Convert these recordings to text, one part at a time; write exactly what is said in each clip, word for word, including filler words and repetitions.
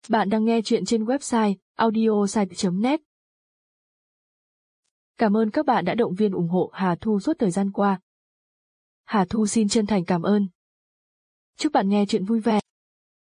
Bạn đang nghe chuyện trên website audiosite chấm net. Cảm ơn các bạn đã động viên ủng hộ Hà Thu suốt thời gian qua. Hà Thu xin chân thành cảm ơn. Chúc bạn nghe chuyện vui vẻ.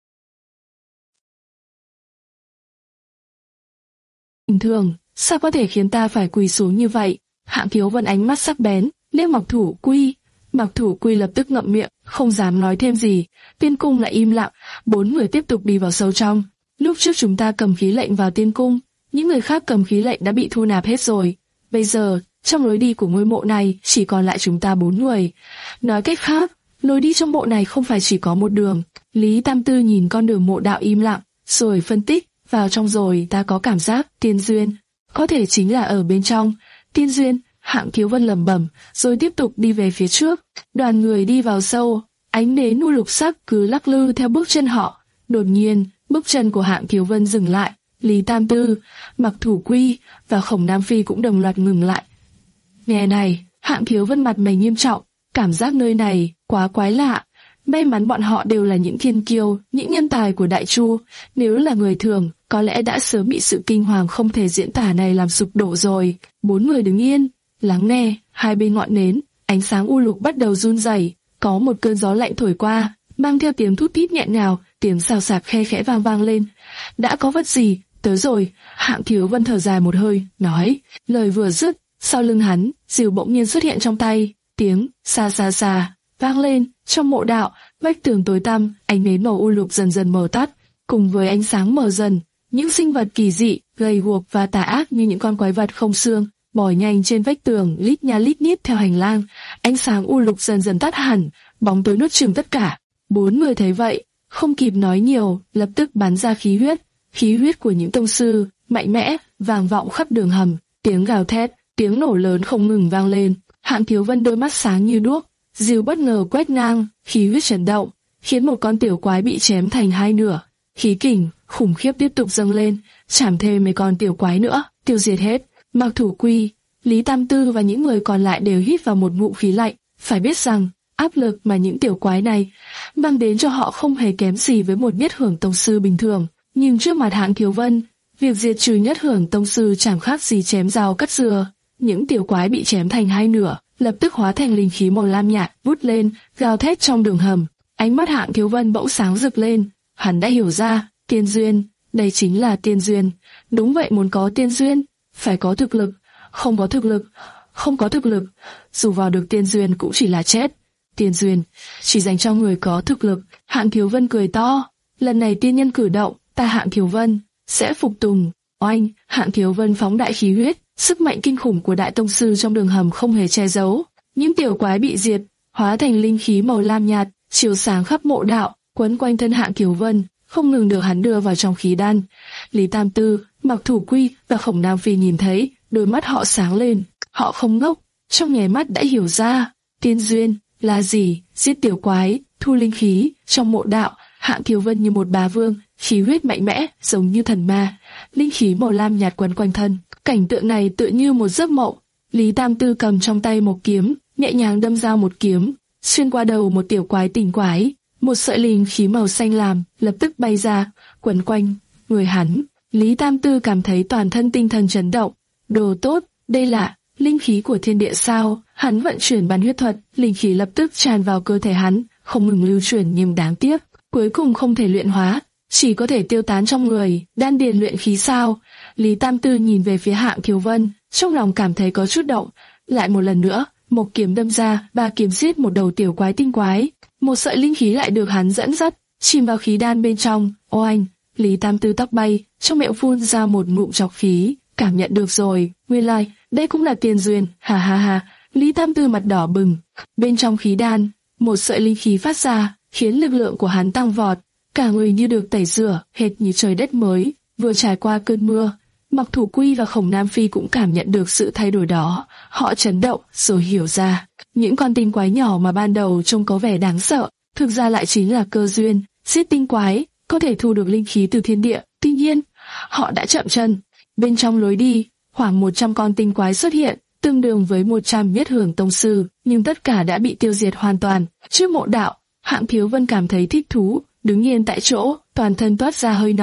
Bình thường, sao có thể khiến ta phải quỳ xuống như vậy? Hạng Thiếu Vân ánh mắt sắc bén, liếc Mặc Thủ Quy. Mặc Thủ Quy lập tức ngậm miệng, không dám nói thêm gì. Tiên cung lại im lặng, bốn người tiếp tục đi vào sâu trong. Lúc trước chúng ta cầm khí lệnh vào tiên cung, những người khác cầm khí lệnh đã bị thu nạp hết rồi. Bây giờ, trong lối đi của ngôi mộ này chỉ còn lại chúng ta bốn người. Nói cách khác, lối đi trong mộ này không phải chỉ có một đường. Lý Tam Tư nhìn con đường mộ đạo im lặng, rồi phân tích, vào trong rồi ta có cảm giác tiên duyên. Có thể chính là ở bên trong. Tiên duyên, Hạng Thiếu Vân lẩm bẩm, rồi tiếp tục đi về phía trước. Đoàn người đi vào sâu, ánh nến u lục sắc cứ lắc lư theo bước chân họ. Đột nhiên, bước chân của Hạng Thiếu Vân dừng lại. Lý Tam Tư, Mặc Thủ Quy và Khổng Nam Phi cũng đồng loạt ngừng lại. Nghe này, Hạng Thiếu Vân mặt mày nghiêm trọng, cảm giác nơi này quá quái lạ. May mắn bọn họ đều là những thiên kiêu, những nhân tài của Đại Chu. Nếu là người thường, có lẽ đã sớm bị sự kinh hoàng không thể diễn tả này làm sụp đổ rồi. Bốn người đứng yên, lắng nghe. Hai bên ngọn nến, ánh sáng u lục bắt đầu run rẩy. Có một cơn gió lạnh thổi qua, mang theo tiếng thút thít nhẹ nhàng, tiếng xào xạc khe khẽ vang vang lên. Đã có vật gì tới rồi? Hạng Thiếu Vân thở dài một hơi, nói. Lời vừa dứt, sau lưng hắn, rìu bỗng nhiên xuất hiện trong tay. Tiếng xa xa xa vang lên. Trong mộ đạo, vách tường tối tăm, ánh nến màu u lục dần dần mờ tắt, cùng với ánh sáng mờ dần, những sinh vật kỳ dị, gầy guộc và tà ác như những con quái vật không xương bò nhanh trên vách tường, lít nha lít nhít theo hành lang. Ánh sáng u lục dần dần tắt hẳn, bóng tối nuốt chửng tất cả. Bốn người thấy vậy, không kịp nói nhiều, lập tức bắn ra khí huyết, khí huyết của những tông sư mạnh mẽ, vang vọng khắp đường hầm. Tiếng gào thét, tiếng nổ lớn không ngừng vang lên. Hạng Thiếu Vân đôi mắt sáng như đuốc, rìu bất ngờ quét ngang, khí huyết chấn động, khiến một con tiểu quái bị chém thành hai nửa. Khí kình khủng khiếp tiếp tục dâng lên, chảm thêm mấy con tiểu quái nữa, tiêu diệt hết. Mặc Thủ Quy, Lý Tam Tư và những người còn lại đều hít vào một ngụm khí lạnh. Phải biết rằng, áp lực mà những tiểu quái này mang đến cho họ không hề kém gì với một nhất hưởng tông sư bình thường. Nhưng trước mặt Hạng Thiếu Vân, việc diệt trừ nhất hưởng tông sư chẳng khác gì chém dao cắt dừa. Những tiểu quái bị chém thành hai nửa, lập tức hóa thành linh khí màu lam nhạt, vút lên, gào thét trong đường hầm. Ánh mắt Hạng Thiếu Vân bỗng sáng rực lên, hắn đã hiểu ra, tiên duyên, đây chính là tiên duyên. Đúng vậy, muốn có tiên duyên, phải có thực lực, không có thực lực, không có thực lực, dù vào được tiên duyên cũng chỉ là chết. Tiên duyên chỉ dành cho người có thực lực. Hạng Thiếu Vân cười to, lần này tiên nhân cử động, ta Hạng Thiếu Vân sẽ phục tùng. Oanh, Hạng Thiếu Vân phóng đại khí huyết, sức mạnh kinh khủng của đại tông sư trong đường hầm không hề che giấu. Những tiểu quái bị diệt, hóa thành linh khí màu lam nhạt, chiếu sáng khắp mộ đạo, quấn quanh thân Hạng Thiếu Vân, không ngừng được hắn đưa vào trong khí đan. Lý Tam Tư, Mặc Thủ Quy và Khổng Nam Phi nhìn thấy, đôi mắt họ sáng lên. Họ không ngốc, trong nháy mắt đã hiểu ra, tiên duyên là gì? Giết tiểu quái, thu linh khí. Trong mộ đạo, Hạng Thiếu Vân như một bá vương, khí huyết mạnh mẽ, giống như thần ma, linh khí màu lam nhạt quấn quanh thân. Cảnh tượng này tựa như một giấc mộng. Lý Tam Tư cầm trong tay một kiếm, nhẹ nhàng đâm ra một kiếm, xuyên qua đầu một tiểu quái tình quái. Một sợi linh khí màu xanh lam lập tức bay ra, quấn quanh người hắn. Lý Tam Tư cảm thấy toàn thân tinh thần chấn động. Đồ tốt, đây là linh khí của thiên địa sao? Hắn vận chuyển bán huyết thuật, linh khí lập tức tràn vào cơ thể hắn, không ngừng lưu chuyển, nhưng đáng tiếc, cuối cùng không thể luyện hóa, chỉ có thể tiêu tán trong người. Đan điền luyện khí sao? Lý Tam Tư nhìn về phía Hạng Thiếu Vân, trong lòng cảm thấy có chút động. Lại một lần nữa, một kiếm đâm ra, ba kiếm giết một đầu tiểu quái tinh quái. Một sợi linh khí lại được hắn dẫn dắt, chìm vào khí đan bên trong. Oanh, Lý Tam Tư tóc bay, trong miệng phun ra một ngụm trọc khí. Cảm nhận được rồi, nguyên lai, like, đây cũng là tiền duyên. Ha ha ha. Lý Tam Tư mặt đỏ bừng. Bên trong khí đan, một sợi linh khí phát ra, khiến lực lượng của hắn tăng vọt, cả người như được tẩy rửa, hệt như trời đất mới vừa trải qua cơn mưa. Mặc Thủ Quy và Khổng Nam Phi cũng cảm nhận được sự thay đổi đó. Họ chấn động, rồi hiểu ra, những con tinh quái nhỏ mà ban đầu trông có vẻ đáng sợ, thực ra lại chính là cơ duyên. Giết tinh quái, có thể thu được linh khí từ thiên địa. Tuy nhiên, họ đã chậm chân. Bên trong lối đi, khoảng một trăm con tinh quái xuất hiện, tương đương với một trăm nhất hưởng tông sư, nhưng tất cả đã bị tiêu diệt hoàn toàn. Trước mộ đạo, Hạng Thiếu Vân cảm thấy thích thú, đứng yên tại chỗ, toàn thân toát ra hơi nóng,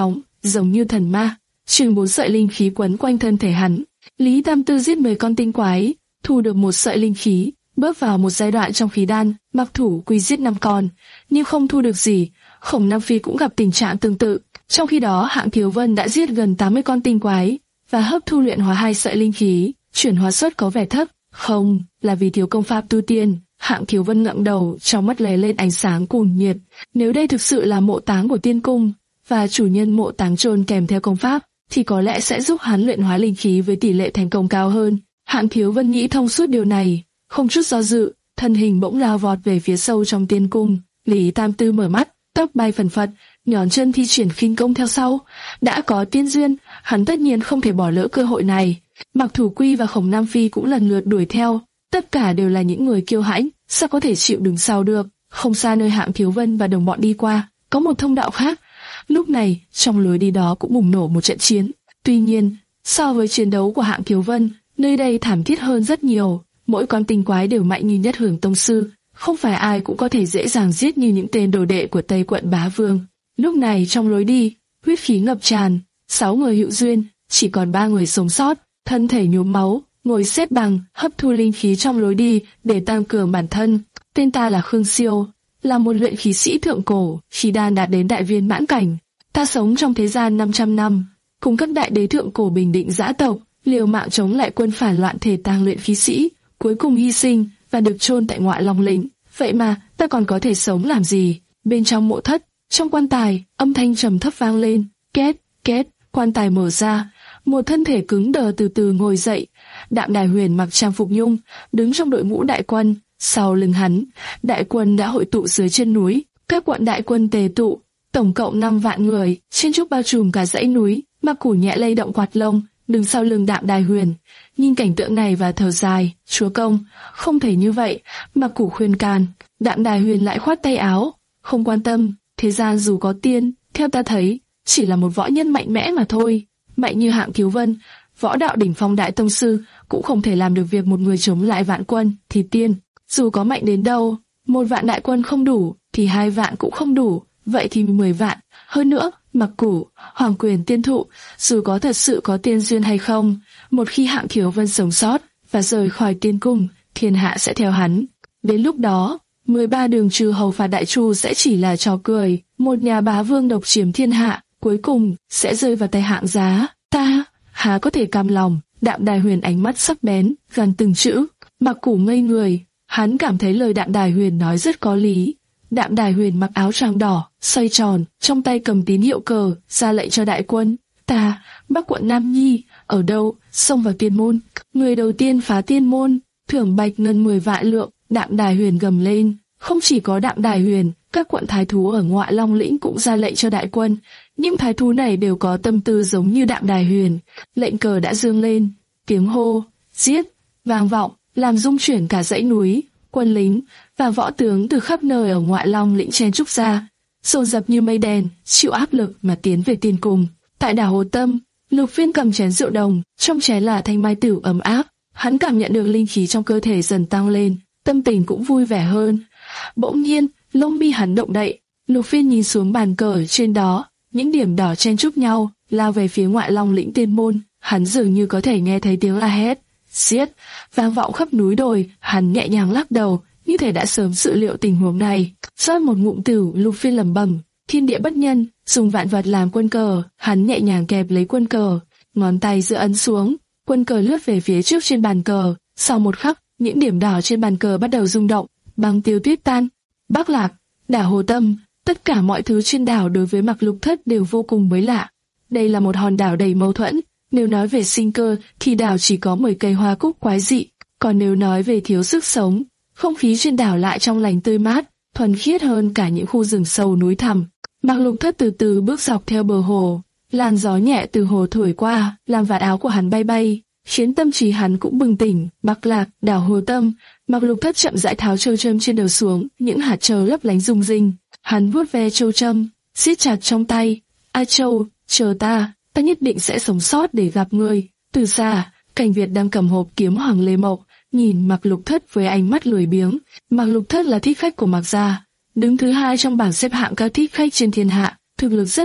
giống như thần ma, chừng bốn sợi linh khí quấn quanh thân thể hắn. Lý Tam Tư giết mười con tinh quái, thu được một sợi linh khí, bước vào một giai đoạn trong khí đan. Mặc Thủ Quy giết năm con, nhưng không thu được gì. Khổng Nam Phi cũng gặp tình trạng tương tự. Trong khi đó, Hạng Thiếu Vân đã giết gần tám mươi con tinh quái và hấp thu luyện hóa hai sợi linh khí, chuyển hóa suất có vẻ thấp. Không, là vì thiếu công pháp tu tiên. Hạng Thiếu Vân ngẩng đầu, trong mắt lóe lên ánh sáng cuồng nhiệt. Nếu đây thực sự là mộ táng của tiên cung và chủ nhân mộ táng chôn kèm theo công pháp, thì có lẽ sẽ giúp hắn luyện hóa linh khí với tỷ lệ thành công cao hơn. Hạng Thiếu Vân nghĩ thông suốt điều này, không chút do dự, thân hình bỗng lao vọt về phía sâu trong tiên cung. Lý Tam Tư mở mắt, tóc bay phần phật, nhón chân thi triển khinh công theo sau. Đã có tiên duyên, hắn tất nhiên không thể bỏ lỡ cơ hội này. Mặc Thủ Quy và Khổng Nam Phi cũng lần lượt đuổi theo, tất cả đều là những người kiêu hãnh, sao có thể chịu đứng sau được. Không xa nơi Hạng Thiếu Vân và đồng bọn đi qua, có một thông đạo khác. Lúc này, trong lối đi đó cũng bùng nổ một trận chiến. Tuy nhiên, so với chiến đấu của Hạng Thiếu Vân, nơi đây thảm thiết hơn rất nhiều. Mỗi con tinh quái đều mạnh như Nhất Hưởng Tông Sư, không phải ai cũng có thể dễ dàng giết như những tên đồ đệ của Tây Quận Bá Vương. Lúc này trong lối đi, huyết khí ngập tràn, sáu người hữu duyên, chỉ còn ba người sống sót, thân thể nhuốm máu, ngồi xếp bằng, hấp thu linh khí trong lối đi để tăng cường bản thân. Tên ta là Khương Siêu, là một luyện khí sĩ thượng cổ, khí đan đạt đến đại viên mãn cảnh. Ta sống trong thế gian năm trăm năm, cùng các đại đế thượng cổ bình định dã tộc, liều mạng chống lại quân phản loạn thể tang luyện khí sĩ, cuối cùng hy sinh và được chôn tại Ngoại Long Lĩnh. Vậy mà ta còn có thể sống làm gì? Bên trong mộ thất, trong quan tài, âm thanh trầm thấp vang lên, két két. Quan tài mở ra, một thân thể cứng đờ từ từ ngồi dậy. Đạm Đài Huyền mặc trang phục nhung, đứng trong đội ngũ đại quân. Sau lưng hắn, đại quân đã hội tụ dưới chân núi. Các quận đại quân tề tụ, tổng cộng năm vạn người, trên trúc bao trùm cả dãy núi. Mặc Củ nhẹ lay động quạt lông, đứng sau lưng Đạm Đài Huyền. Nhìn cảnh tượng này và thở dài, chúa công, không thể như vậy. Mặc Củ khuyên can, Đạm Đài Huyền lại khoát tay áo, không quan tâm. Thế gian dù có tiên, theo ta thấy, chỉ là một võ nhân mạnh mẽ mà thôi. Mạnh như Hạng Thiếu Vân, võ đạo đỉnh phong đại tông sư, cũng không thể làm được việc một người chống lại vạn quân. Thì tiên, dù có mạnh đến đâu, một vạn đại quân không đủ, thì hai vạn cũng không đủ, vậy thì mười vạn. Hơn nữa, Mặc Củ, Hoàng Quyền Tiên Thụ, dù có thật sự có tiên duyên hay không, một khi Hạng Thiếu Vân sống sót và rời khỏi tiên cung, thiên hạ sẽ theo hắn. Đến lúc đó, mười ba đường trừ hầu phạt đại chu sẽ chỉ là trò cười. Một nhà bá vương độc chiếm thiên hạ, cuối cùng sẽ rơi vào tay Hạng Giá. Ta há có thể cam lòng? Đạm Đài Huyền ánh mắt sắc bén, gằn từng chữ. Mặc Củ ngây người, hắn cảm thấy lời Đạm Đài Huyền nói rất có lý. Đạm Đài Huyền mặc áo choàng đỏ, xoay tròn, trong tay cầm tín hiệu cờ, ra lệnh cho đại quân. Ta, Bắc quận Nam Nhi, ở đâu? Xông vào tiên môn. Người đầu tiên phá tiên môn, thưởng bạch ngân mười vạn lượng. Đạm Đài Huyền gầm lên. Không chỉ có Đạm Đài Huyền, các quận thái thú ở Ngoại Long Lĩnh cũng ra lệnh cho đại quân. Những thái thú này đều có tâm tư giống như Đạm Đài Huyền. Lệnh cờ đã dương lên, tiếng hô, giết, vang vọng, làm rung chuyển cả dãy núi. Quân lính và võ tướng từ khắp nơi ở Ngoại Long Lĩnh chen trúc ra, dồn dập như mây đen, chịu áp lực mà tiến về tiên cung. Tại đảo Hồ Tâm, Lục Phiên cầm chén rượu đồng, trong chén là thanh mai tử ấm áp. Hắn cảm nhận được linh khí trong cơ thể dần tăng lên, tâm tình cũng vui vẻ hơn. Bỗng nhiên, lông mi hắn động đậy. Lục Phiên nhìn xuống bàn cờ ở trên đó, những điểm đỏ chen chúc nhau, lao về phía Ngoại Long Lĩnh tiên môn. Hắn dường như có thể nghe thấy tiếng la hét, xiết, vang vọng khắp núi đồi. Hắn nhẹ nhàng lắc đầu, như thể đã sớm dự liệu tình huống này. Rót một ngụm tử, Lục Phiên lẩm bẩm, thiên địa bất nhân, dùng vạn vật làm quân cờ. Hắn nhẹ nhàng kẹp lấy quân cờ, ngón tay giữa ấn xuống, quân cờ lướt về phía trước trên bàn cờ. Sau một khắc, những điểm đỏ trên bàn cờ bắt đầu rung động, băng tiêu tuyết tan. Bắc Lạc, đảo Hồ Tâm, tất cả mọi thứ trên đảo đối với Mạc Lục Thất đều vô cùng mới lạ. Đây là một hòn đảo đầy mâu thuẫn. Nếu nói về sinh cơ, thì đảo chỉ có mười cây hoa cúc quái dị. Còn nếu nói về thiếu sức sống, không khí trên đảo lại trong lành tươi mát, thuần khiết hơn cả những khu rừng sâu núi thẳm. Mạc Lục Thất từ từ bước dọc theo bờ hồ, làn gió nhẹ từ hồ thổi qua, làm vạt áo của hắn bay bay, khiến tâm trí hắn cũng bừng tỉnh. Bắc Lạc, đảo Hồ Tâm, Mạc Lục Thất chậm rãi tháo châu châm trên đầu xuống, những hạt châu lấp lánh rung rinh. Hắn vuốt ve châu châm, siết chặt trong tay. A Châu, chờ ta, ta nhất định sẽ sống sót để gặp ngươi. Từ xa, Cảnh Việt đang cầm hộp kiếm Hoàng Lê Mộc, nhìn Mạc Lục Thất với ánh mắt lười biếng. Mạc Lục Thất là thích khách của Mạc gia, đứng thứ hai trong bảng xếp hạng cao thích khách trên thiên hạ, thực lực rất mạnh,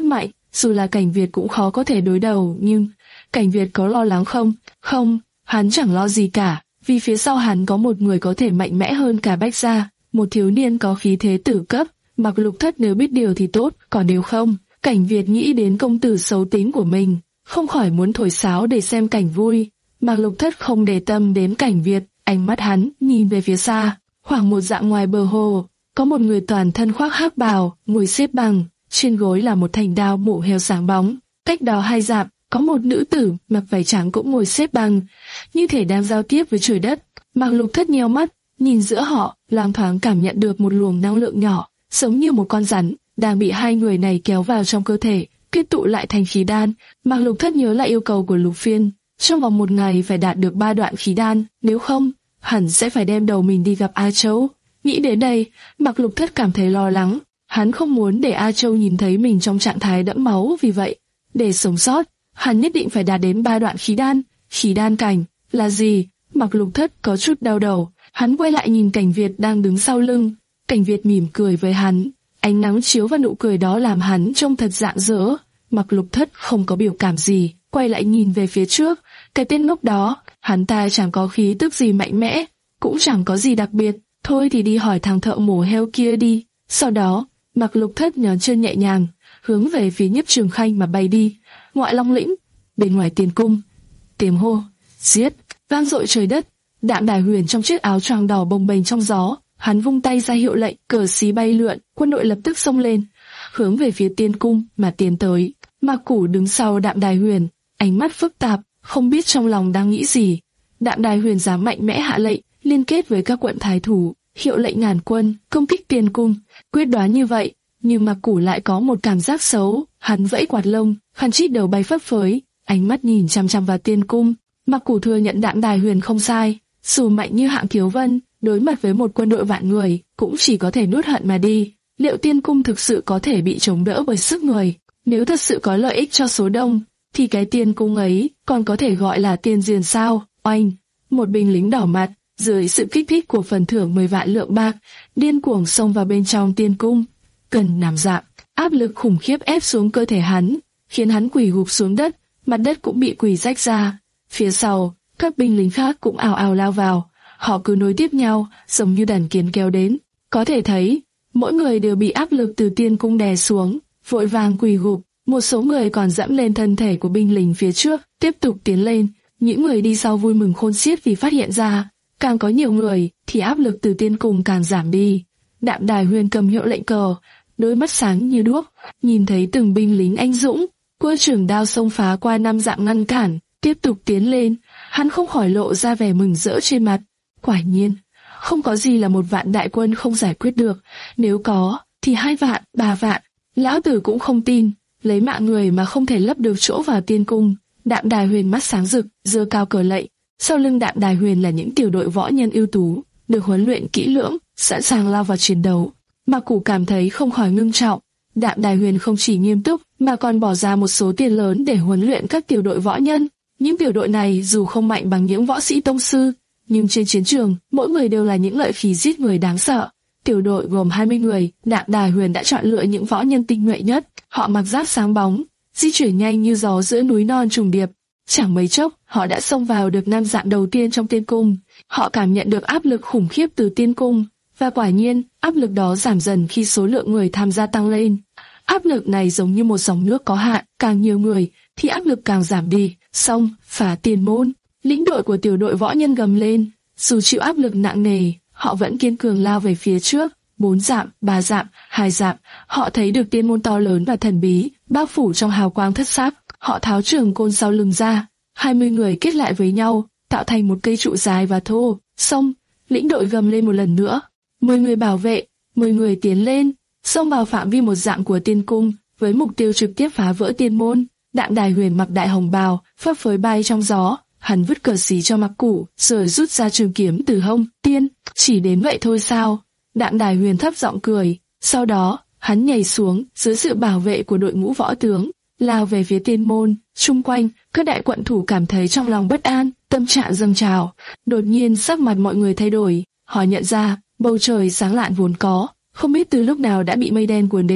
dù là Cảnh Việt cũng khó có thể đối đầu, nhưng Cảnh Việt có lo lắng không? Không, hắn chẳng lo gì cả, vì phía sau hắn có một người có thể mạnh mẽ hơn cả Bách Gia, một thiếu niên có khí thế tử cấp. Mặc Lục Thất nếu biết điều thì tốt, còn nếu không, Cảnh Việt nghĩ đến công tử xấu tính của mình, không khỏi muốn thổi sáo để xem cảnh vui. Mặc Lục Thất không để tâm đến Cảnh Việt, ánh mắt hắn nhìn về phía xa, khoảng một dặm ngoài bờ hồ, có một người toàn thân khoác hắc bào, ngồi xếp bằng, trên gối là một thanh đao mổ heo sáng bóng. Cách đó hai dặm, có một nữ tử mặc váy trắng cũng ngồi xếp bằng, như thể đang giao tiếp với trời đất. Mặc Lục Thất nheo mắt, nhìn giữa họ, loáng thoáng cảm nhận được một luồng năng lượng nhỏ, giống như một con rắn, đang bị hai người này kéo vào trong cơ thể, kết tụ lại thành khí đan. Mặc Lục Thất nhớ lại yêu cầu của Lục Phiên, trong vòng một ngày phải đạt được ba đoạn khí đan, nếu không, hẳn sẽ phải đem đầu mình đi gặp A Châu. Nghĩ đến đây, Mặc Lục Thất cảm thấy lo lắng, hắn không muốn để A Châu nhìn thấy mình trong trạng thái đẫm máu, vì vậy, để sống sót, hắn nhất định phải đạt đến ba đoạn khí đan. Khí đan cảnh là gì? Mặc Lục Thất có chút đau đầu, hắn quay lại nhìn Cảnh Việt đang đứng sau lưng. Cảnh Việt mỉm cười với hắn, ánh nắng chiếu vào nụ cười đó làm hắn trông thật rạng rỡ. Mặc Lục Thất không có biểu cảm gì, quay lại nhìn về phía trước. Cái tên ngốc đó, hắn ta chẳng có khí tức gì mạnh mẽ, cũng chẳng có gì đặc biệt. Thôi thì đi hỏi thằng thợ mổ heo kia đi. Sau đó, Mặc Lục Thất nhón chân nhẹ nhàng, hướng về phía Nhiếp Trường Khanh mà bay đi. Ngoại Long lĩnh, bên ngoài Tiền cung, tiếng hô, giết, vang dội trời đất. Đạm Đài Huyền trong chiếc áo choàng đỏ bồng bềnh trong gió, hắn vung tay ra hiệu lệnh, cờ xí bay lượn, quân đội lập tức xông lên, hướng về phía Tiên cung mà tiến tới. Mạc Củ đứng sau Đạm Đài Huyền, ánh mắt phức tạp, không biết trong lòng đang nghĩ gì. Đạm Đài Huyền dám mạnh mẽ hạ lệnh, liên kết với các quận thái thủ, hiệu lệnh ngàn quân công kích Tiên cung. Quyết đoán như vậy, nhưng Mạc Củ lại có một cảm giác xấu. Hắn vẫy quạt lông, khăn chít đầu bay phấp phới, ánh mắt nhìn chăm chăm vào Tiên cung. Mạc Củ thừa nhận Đạm Đài Huyền không sai, dù mạnh như Hạng Kiếu Vân, đối mặt với một quân đội vạn người, cũng chỉ có thể nuốt hận mà đi. Liệu Tiên cung thực sự có thể bị chống đỡ bởi sức người? Nếu thật sự có lợi ích cho số đông, thì cái Tiên cung ấy còn có thể gọi là tiên diền sao? Oanh! Một binh lính đỏ mặt, dưới sự kích thích của phần thưởng mười vạn lượng bạc, điên cuồng xông vào bên trong Tiên cung. Cần nằm dạm, áp lực khủng khiếp ép xuống cơ thể hắn, khiến hắn quỳ gục xuống đất, mặt đất cũng bị quỳ rách ra. Phía sau, các binh lính khác cũng ào ào lao vào, họ cứ nối tiếp nhau, giống như đàn kiến kéo đến. Có thể thấy, mỗi người đều bị áp lực từ Tiên cung đè xuống, vội vàng quỳ gục. Một số người còn dẫm lên thân thể của binh lính phía trước, tiếp tục tiến lên. Những người đi sau vui mừng khôn xiết vì phát hiện ra, càng có nhiều người thì áp lực từ Tiên cung càng giảm đi. Đạm Đài Huyền cầm hiệu lệnh cờ, đôi mắt sáng như đuốc, nhìn thấy từng binh lính anh dũng, quơ trường đao xông phá qua năm dặm ngăn cản, tiếp tục tiến lên. Hắn không khỏi lộ ra vẻ mừng rỡ trên mặt. Quả nhiên, không có gì là một vạn đại quân không giải quyết được, nếu có thì hai vạn, ba vạn. Lão tử cũng không tin, lấy mạng người mà không thể lấp được chỗ vào Tiên cung. Đạm Đài Huyền mắt sáng rực, giơ cao cờ lệnh. Sau lưng Đạm Đài Huyền là những tiểu đội võ nhân ưu tú, được huấn luyện kỹ lưỡng, sẵn sàng lao vào chiến đấu. Mạc Củ cảm thấy không khỏi ngưng trọng. Đạm Đài Huyền không chỉ nghiêm túc mà còn bỏ ra một số tiền lớn để huấn luyện các tiểu đội võ nhân. Những tiểu đội này dù không mạnh bằng những võ sĩ tông sư, nhưng trên chiến trường, mỗi người đều là những lợi khí giết người đáng sợ. Tiểu đội gồm hai mươi người, Đạm Đài Huyền đã chọn lựa những võ nhân tinh nhuệ nhất. Họ mặc giáp sáng bóng, di chuyển nhanh như gió giữa núi non trùng điệp. Chẳng mấy chốc, họ đã xông vào được năm dặm đầu tiên trong Tiên cung. Họ cảm nhận được áp lực khủng khiếp từ Tiên cung, và quả nhiên, áp lực đó giảm dần khi số lượng người tham gia tăng lên. Áp lực này giống như một dòng nước có hạn, càng nhiều người thì áp lực càng giảm đi. Xông phá Tiên môn, lĩnh đội của tiểu đội võ nhân gầm lên, dù chịu áp lực nặng nề, họ vẫn kiên cường lao về phía trước. Bốn dặm, ba dặm, hai dặm, họ thấy được Tiên môn to lớn và thần bí, bao phủ trong hào quang thất sắc. Họ tháo trường côn sau lưng ra, hai mươi người kết lại với nhau, tạo thành một cây trụ dài và thô. Xông, lĩnh đội gầm lên một lần nữa. Mười người bảo vệ, mười người tiến lên, xông vào phạm vi một dặm của Tiên cung, với mục tiêu trực tiếp phá vỡ Tiên môn. Đạm Đài Huyền mặc đại hồng bào, phấp phới bay trong gió. Hắn vứt cờ xí cho Mạc Củ, rồi rút ra trường kiếm từ hông. Tiên, chỉ đến vậy thôi sao? Đạm Đài Huyền thấp giọng cười. Sau đó, hắn nhảy xuống dưới sự bảo vệ của đội ngũ võ tướng, lao về phía Tiên môn. Xung quanh, các đại quận thủ cảm thấy trong lòng bất an, tâm trạng dâng trào. Đột nhiên sắc mặt mọi người thay đổi. Họ nhận ra bầu trời sáng lạn vốn có, không biết từ lúc nào đã bị mây đen cuốn đến.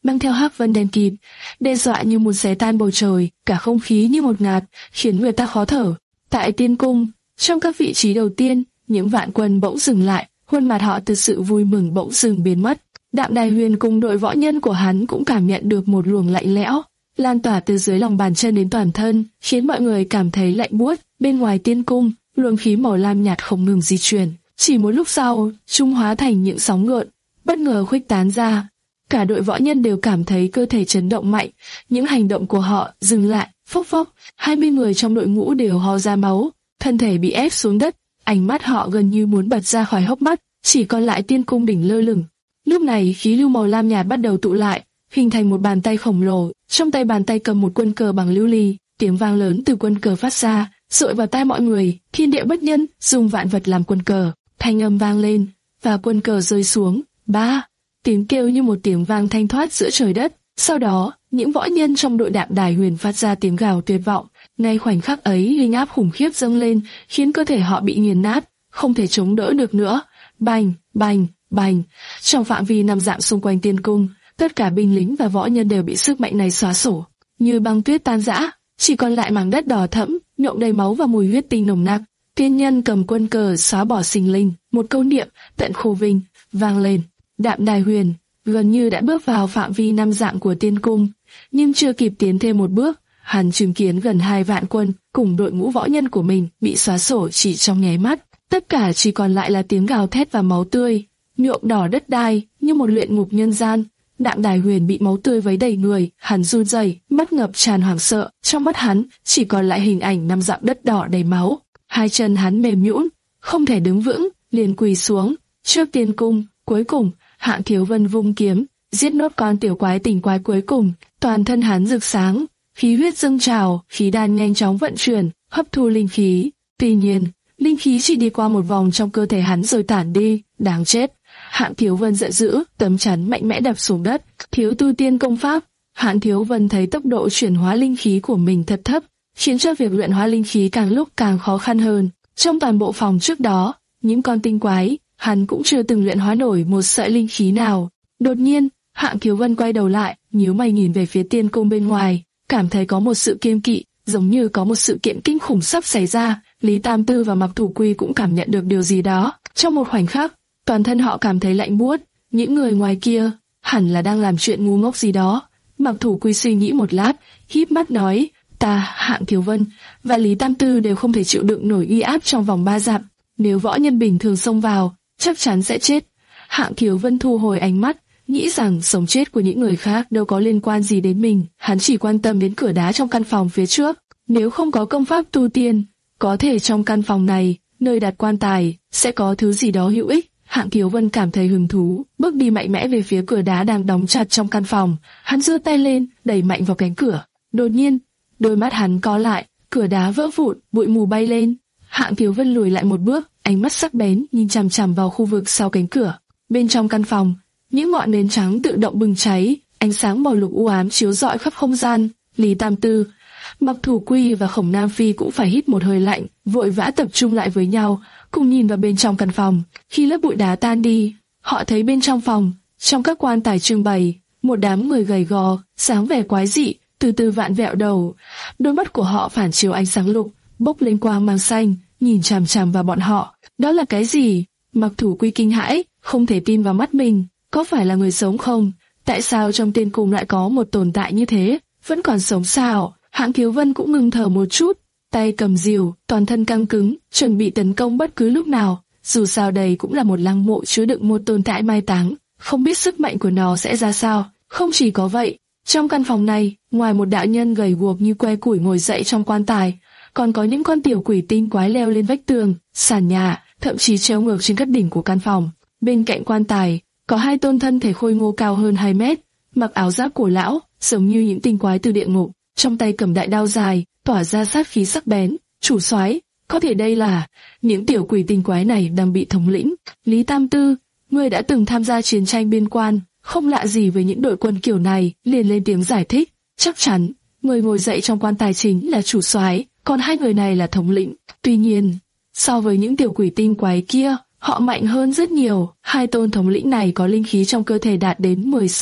mang theo hắc vân đen kịt, đe dọa như muốn xé tan bầu trời, cả không khí như một ngạt, khiến người ta khó thở. Tại tiên cung, trong các vị trí đầu tiên, những vạn quân bỗng dừng lại, khuôn mặt họ từ sự vui mừng bỗng dừng biến mất. Đạm Đài Huyền cùng đội võ nhân của hắn cũng cảm nhận được một luồng lạnh lẽo, lan tỏa từ dưới lòng bàn chân đến toàn thân, khiến mọi người cảm thấy lạnh buốt. Bên ngoài tiên cung, luồng khí màu lam nhạt không ngừng di chuyển. Chỉ một lúc sau, chúng hóa thành những sóng gợn, bất ngờ khuếch tán ra. Cả đội võ nhân đều cảm thấy cơ thể chấn động mạnh, những hành động của họ dừng lại, phốc phốc, hai mươi người trong đội ngũ đều ho ra máu, thân thể bị ép xuống đất, ánh mắt họ gần như muốn bật ra khỏi hốc mắt, chỉ còn lại tiên cung đỉnh lơ lửng. Lúc này khí lưu màu lam nhạt bắt đầu tụ lại, hình thành một bàn tay khổng lồ, trong tay bàn tay cầm một quân cờ bằng lưu ly, tiếng vang lớn từ quân cờ phát ra, dội vào tai mọi người. Thiên địa bất nhân, dùng vạn vật làm quân cờ, thanh âm vang lên, và quân cờ rơi xuống. Ba, tiếng kêu như một tiếng vang thanh thoát giữa trời đất. Sau đó, những võ nhân trong đội Đạm Đài Huyền phát ra tiếng gào tuyệt vọng. Ngay khoảnh khắc ấy, linh áp khủng khiếp dâng lên, khiến cơ thể họ bị nghiền nát, không thể chống đỡ được nữa. Bành, bành, bành. Trong phạm vi năm dặm xung quanh tiên cung, tất cả binh lính và võ nhân đều bị sức mạnh này xóa sổ, như băng tuyết tan rã, chỉ còn lại mảng đất đỏ thẫm, nhuộm đầy máu và mùi huyết tinh nồng nặc. Tiên nhân cầm quân cờ xóa bỏ sinh linh, một câu niệm tận khô vinh vang lên. Đạm Đài Huyền gần như đã bước vào phạm vi năm dặm của tiên cung, nhưng chưa kịp tiến thêm một bước, hắn chứng kiến gần hai vạn quân cùng đội ngũ võ nhân của mình bị xóa sổ chỉ trong nháy mắt. Tất cả chỉ còn lại là tiếng gào thét và máu tươi, nhuộm đỏ đất đai như một luyện ngục nhân gian. Đạm Đài Huyền bị máu tươi vấy đầy người, hắn run rẩy, mắt ngập tràn hoảng sợ, trong mắt hắn chỉ còn lại hình ảnh năm dặm đất đỏ đầy máu. Hai chân hắn mềm nhũn, không thể đứng vững, liền quỳ xuống trước tiên cung. Cuối cùng, Hạng Thiếu Vân vung kiếm, giết nốt con tiểu quái tình quái cuối cùng. Toàn thân hắn rực sáng, khí huyết dâng trào, khí đan nhanh chóng vận chuyển, hấp thu linh khí. Tuy nhiên, linh khí chỉ đi qua một vòng trong cơ thể hắn rồi tản đi. Đáng chết! Hạng Thiếu Vân giận dữ, tấm chắn mạnh mẽ đập xuống đất. Thiếu tu tiên công pháp. Hạng Thiếu Vân thấy tốc độ chuyển hóa linh khí của mình thật thấp, khiến cho việc luyện hóa linh khí càng lúc càng khó khăn hơn. Trong toàn bộ phòng trước đó, những con tinh quái, hắn cũng chưa từng luyện hóa nổi một sợi linh khí nào. Đột nhiên, Hạng Thiếu Vân quay đầu lại, nhíu mày nhìn về phía tiên cung bên ngoài, cảm thấy có một sự kiêng kỵ, giống như có một sự kiện kinh khủng sắp xảy ra. Lý Tam Tư và Mặc Thủ Quy cũng cảm nhận được điều gì đó. Trong một khoảnh khắc, toàn thân họ cảm thấy lạnh buốt. Những người ngoài kia hẳn là đang làm chuyện ngu ngốc gì đó. Mặc Thủ Quy suy nghĩ một lát, híp mắt nói: Ta, Hạng Thiếu Vân và Lý Tam Tư đều không thể chịu đựng nổi uy áp trong vòng ba dặm. Nếu võ nhân bình thường xông vào, chắc chắn sẽ chết. Hạng Thiếu Vân thu hồi ánh mắt, nghĩ rằng sống chết của những người khác đâu có liên quan gì đến mình. Hắn chỉ quan tâm đến cửa đá trong căn phòng phía trước. Nếu không có công pháp tu tiên, có thể trong căn phòng này, nơi đặt quan tài, sẽ có thứ gì đó hữu ích. Hạng Thiếu Vân cảm thấy hứng thú, bước đi mạnh mẽ về phía cửa đá đang đóng chặt trong căn phòng. Hắn giơ tay lên, đẩy mạnh vào cánh cửa. Đột nhiên, đôi mắt hắn co lại, cửa đá vỡ vụn, bụi mù bay lên. Hạng Thiếu Vân lùi lại một bước, ánh mắt sắc bén nhìn chằm chằm vào khu vực sau cánh cửa. Bên trong căn phòng, những ngọn nến trắng tự động bừng cháy, ánh sáng màu lục u ám chiếu rọi khắp không gian. Lý Tam Tư, Mặc Thủ Quy và Khổng Nam Phi cũng phải hít một hơi lạnh, vội vã tập trung lại với nhau, cùng nhìn vào bên trong căn phòng. Khi lớp bụi đá tan đi, họ thấy bên trong phòng, trong các quan tài trưng bày, một đám người gầy gò, dáng vẻ quái dị, từ từ vặn vẹo đầu. Đôi mắt của họ phản chiếu ánh sáng lục, bốc lên quang mang xanh, nhìn chằm chằm vào bọn họ. Đó là cái gì? Mặc Thủ Quy kinh hãi, không thể tin vào mắt mình. Có phải là người sống không? Tại sao trong tiên cung lại có một tồn tại như thế? Vẫn còn sống sao? Hạng Thiếu Vân cũng ngừng thở một chút, tay cầm rìu, toàn thân căng cứng, chuẩn bị tấn công bất cứ lúc nào. Dù sao đây cũng là một lăng mộ chứa đựng một tồn tại mai táng, không biết sức mạnh của nó sẽ ra sao. Không chỉ có vậy, trong căn phòng này, ngoài một đạo nhân gầy guộc như que củi ngồi dậy trong quan tài, còn có những con tiểu quỷ tinh quái leo lên vách tường, sàn nhà, thậm chí treo ngược trên các đỉnh của căn phòng. Bên cạnh quan tài, có hai tôn thân thể khôi ngô cao hơn hai mét, mặc áo giáp cổ lão, giống như những tinh quái từ địa ngục, trong tay cầm đại đao dài, tỏa ra sát khí sắc bén. Chủ soái, có thể đây là những tiểu quỷ tinh quái này đang bị thống lĩnh. Lý Tam Tư, ngươi đã từng tham gia chiến tranh biên quan, không lạ gì với những đội quân kiểu này, liền lên tiếng giải thích. Chắc chắn, người ngồi dậy trong quan tài chính là chủ soái, còn hai người này là thống lĩnh. Tuy nhiên, so với những tiểu quỷ tinh quái kia, họ mạnh hơn rất nhiều. Hai tôn thống lĩnh này có linh khí trong cơ thể đạt đến mười sợi,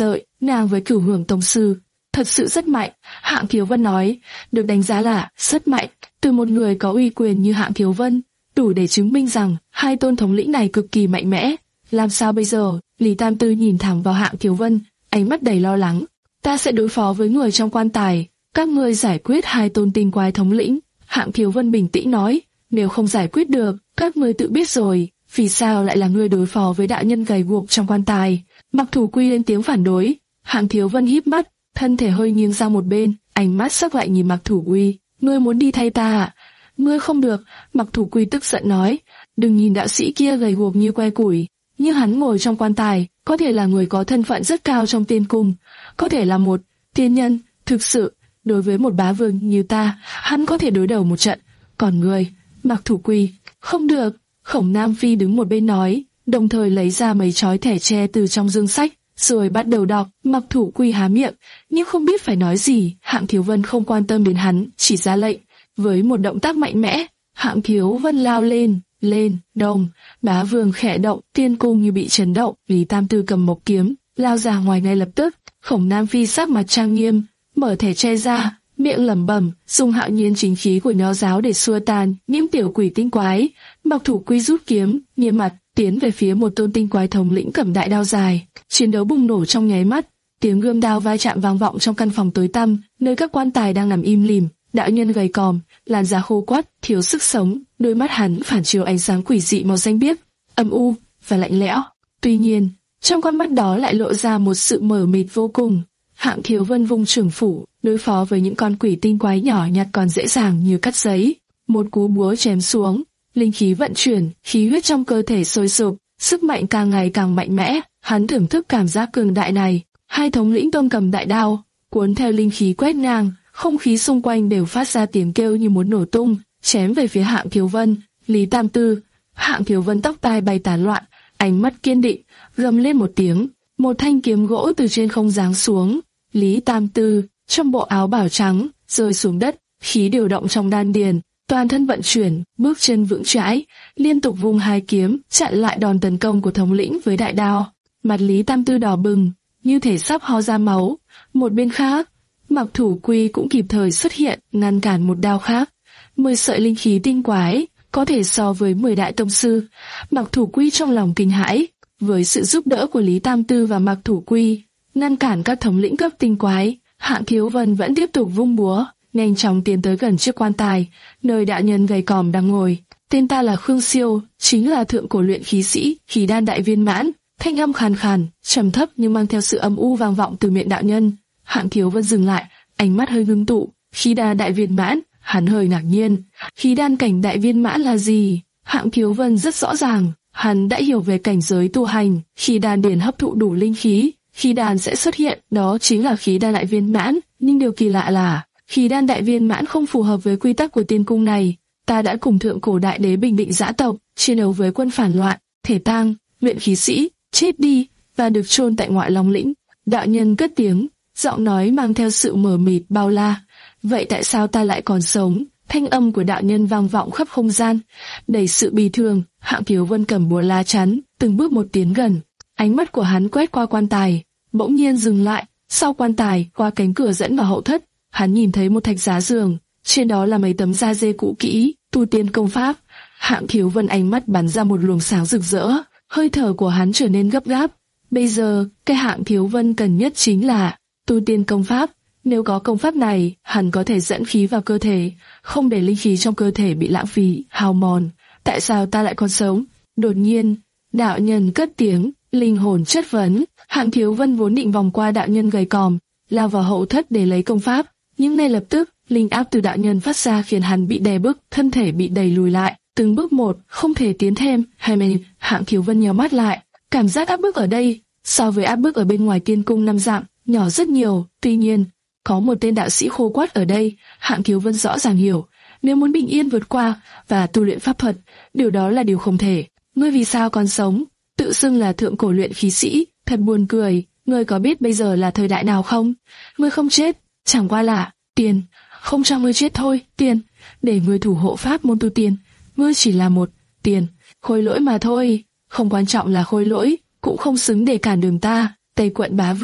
nàng với Cửu Hưởng Tông sư, thật sự rất mạnh. Hạng Thiếu Vân nói, được đánh giá là rất mạnh, từ một người có uy quyền như Hạng Thiếu Vân, đủ để chứng minh rằng hai tôn thống lĩnh này cực kỳ mạnh mẽ. Làm sao bây giờ? Lý Tam Tư nhìn thẳng vào Hạng Thiếu Vân, ánh mắt đầy lo lắng. Ta sẽ đối phó với người trong quan tài, các ngươi giải quyết hai tôn tinh quái thống lĩnh. Hạng Thiếu Vân bình tĩnh nói, nếu không giải quyết được, các ngươi tự biết rồi. Vì sao lại là ngươi đối phó với đạo nhân gầy guộc trong quan tài? Mặc Thủ Quy lên tiếng phản đối. Hạng Thiếu Vân híp mắt, thân thể hơi nghiêng sang một bên, ánh mắt sắc lạnh nhìn Mặc Thủ Quy. Ngươi muốn đi thay ta à? Ngươi không được. Mặc Thủ Quy tức giận nói, đừng nhìn đạo sĩ kia gầy guộc như que củi, nhưng hắn ngồi trong quan tài, có thể là người có thân phận rất cao trong tiên cung, có thể là một tiên nhân. Thực sự, đối với một bá vương như ta, hắn có thể đối đầu một trận. Còn ngươi, Mặc Thủ Quy, không được. Khổng Nam Phi đứng một bên nói, đồng thời lấy ra mấy chói thẻ tre từ trong dương sách, rồi bắt đầu đọc. Mặc Thủ Quy há miệng, nhưng không biết phải nói gì. Hạng Thiếu Vân không quan tâm đến hắn, chỉ ra lệnh. Với một động tác mạnh mẽ, Hạng Thiếu Vân lao lên, lên, đồng, bá vương khẽ động, tiên cung như bị chấn động. Lý Tam Tư cầm một kiếm, lao ra ngoài ngay lập tức. Khổng Nam Phi sắc mặt trang nghiêm, mở thẻ tre ra, miệng lẩm bẩm, dùng hạo nhiên chính khí của nho giáo để xua tan những tiểu quỷ tinh quái. Mặc Thủ Quy rút kiếm, nghiêm mặt tiến về phía một tôn tinh quái thống lĩnh cầm đại đao dài. Chiến đấu bùng nổ trong nháy mắt, tiếng gươm đao va chạm vang vọng trong căn phòng tối tăm, nơi các quan tài đang nằm im lìm. Đạo nhân gầy còm, làn da khô quắt, thiếu sức sống, đôi mắt hắn phản chiếu ánh sáng quỷ dị màu xanh biếc, âm u và lạnh lẽo. Tuy nhiên, trong con mắt đó lại lộ ra một sự mờ mịt vô cùng. Hạng Thiếu Vân vung trường phủ, đối phó với những con quỷ tinh quái nhỏ nhặt còn dễ dàng như cắt giấy. Một cú búa chém xuống, linh khí vận chuyển, khí huyết trong cơ thể sôi sục, sức mạnh càng ngày càng mạnh mẽ. Hắn thưởng thức cảm giác cường đại này. Hai thống lĩnh tôn cầm đại đao, cuốn theo linh khí quét ngang, không khí xung quanh đều phát ra tiếng kêu như muốn nổ tung, chém về phía Hạng Thiếu Vân. Lý Tam Tư, Hạng Thiếu Vân tóc tai bay tán loạn, ánh mắt kiên định, gầm lên một tiếng, một thanh kiếm gỗ từ trên không giáng xuống. Lý Tam Tư, trong bộ áo bào trắng, rơi xuống đất, khí điều động trong đan điền, toàn thân vận chuyển, bước chân vững chãi, liên tục vung hai kiếm, chặn lại đòn tấn công của thống lĩnh với đại đao. Mặt Lý Tam Tư đỏ bừng, như thể sắp ho ra máu. Một bên khác, Mặc Thủ Quy cũng kịp thời xuất hiện, ngăn cản một đao khác. Mười sợi linh khí tinh quái, có thể so với mười đại tông sư. Mặc Thủ Quy trong lòng kinh hãi, với sự giúp đỡ của Lý Tam Tư và Mặc Thủ Quy, ngăn cản các thống lĩnh cấp tinh quái. Hạng Thiếu Vân vẫn tiếp tục vung búa, nhanh chóng tiến tới gần chiếc quan tài, nơi đạo nhân gầy còm đang ngồi. Tên ta là Khương Siêu, chính là thượng cổ luyện khí sĩ, khí đan đại viên mãn. Thanh âm khàn khàn, trầm thấp nhưng mang theo sự âm u vang vọng từ miệng đạo nhân. Hạng Thiếu Vân dừng lại, ánh mắt hơi ngưng tụ. Khí đan đại viên mãn, hắn hơi ngạc nhiên. Khí đan cảnh đại viên mãn là gì? Hạng Thiếu Vân rất rõ ràng, hắn đã hiểu về cảnh giới tu hành. Khi đan điền hấp thụ đủ linh khí, khí đan sẽ xuất hiện, đó chính là khí đan đại viên mãn. Nhưng điều kỳ lạ là, khí đan đại viên mãn không phù hợp với quy tắc của tiên cung này. Ta đã cùng thượng cổ đại đế bình định dã tộc, chiến đấu với quân phản loạn, thể tang, luyện khí sĩ, chết đi và được chôn tại ngoại Long lĩnh. Đạo nhân cất tiếng, giọng nói mang theo sự mờ mịt bao la. Vậy tại sao ta lại còn sống? Thanh âm của đạo nhân vang vọng khắp không gian, đầy sự bi thương. Hạng Thiếu Vân cầm búa lá chắn, từng bước một tiến gần. Ánh mắt của hắn quét qua quan tài, bỗng nhiên dừng lại. Sau quan tài, qua cánh cửa dẫn vào hậu thất, hắn nhìn thấy một thạch giá giường, trên đó là mấy tấm da dê cũ kỹ, tu tiên công pháp. Hạng Thiếu Vân ánh mắt bắn ra một luồng sáng rực rỡ, hơi thở của hắn trở nên gấp gáp. Bây giờ, cái Hạng Thiếu Vân cần nhất chính là tu tiên công pháp. Nếu có công pháp này, hắn có thể dẫn khí vào cơ thể, không để linh khí trong cơ thể bị lãng phí, hao mòn. Tại sao ta lại còn sống? Đột nhiên, đạo nhân cất tiếng, linh hồn chất vấn. Hạng Thiếu Vân vốn định vòng qua đạo nhân gầy còm, lao vào hậu thất để lấy công pháp, nhưng ngay lập tức, linh áp từ đạo nhân phát ra khiến hắn bị đè bức, thân thể bị đẩy lùi lại, từng bước một, không thể tiến thêm. Hay mình, Hạng Thiếu Vân nhíu mắt lại, cảm giác áp bức ở đây, so với áp bức ở bên ngoài tiên cung năm dặm, nhỏ rất nhiều. Tuy nhiên, có một tên đạo sĩ khô quắt ở đây, Hạng Thiếu Vân rõ ràng hiểu, nếu muốn bình yên vượt qua và tu luyện pháp thuật, điều đó là điều không thể. Ngươi vì sao còn sống? Tự xưng là thượng cổ luyện khí sĩ, thật buồn cười. Ngươi có biết bây giờ là thời đại nào không? Ngươi không chết, chẳng qua là tiền, không cho ngươi chết thôi. Tiền, để ngươi thủ hộ pháp môn tu tiên, ngươi chỉ là một tiền khôi lỗi mà thôi. Không quan trọng là khôi lỗi, cũng không xứng để cản đường ta. Tây quận bá vương,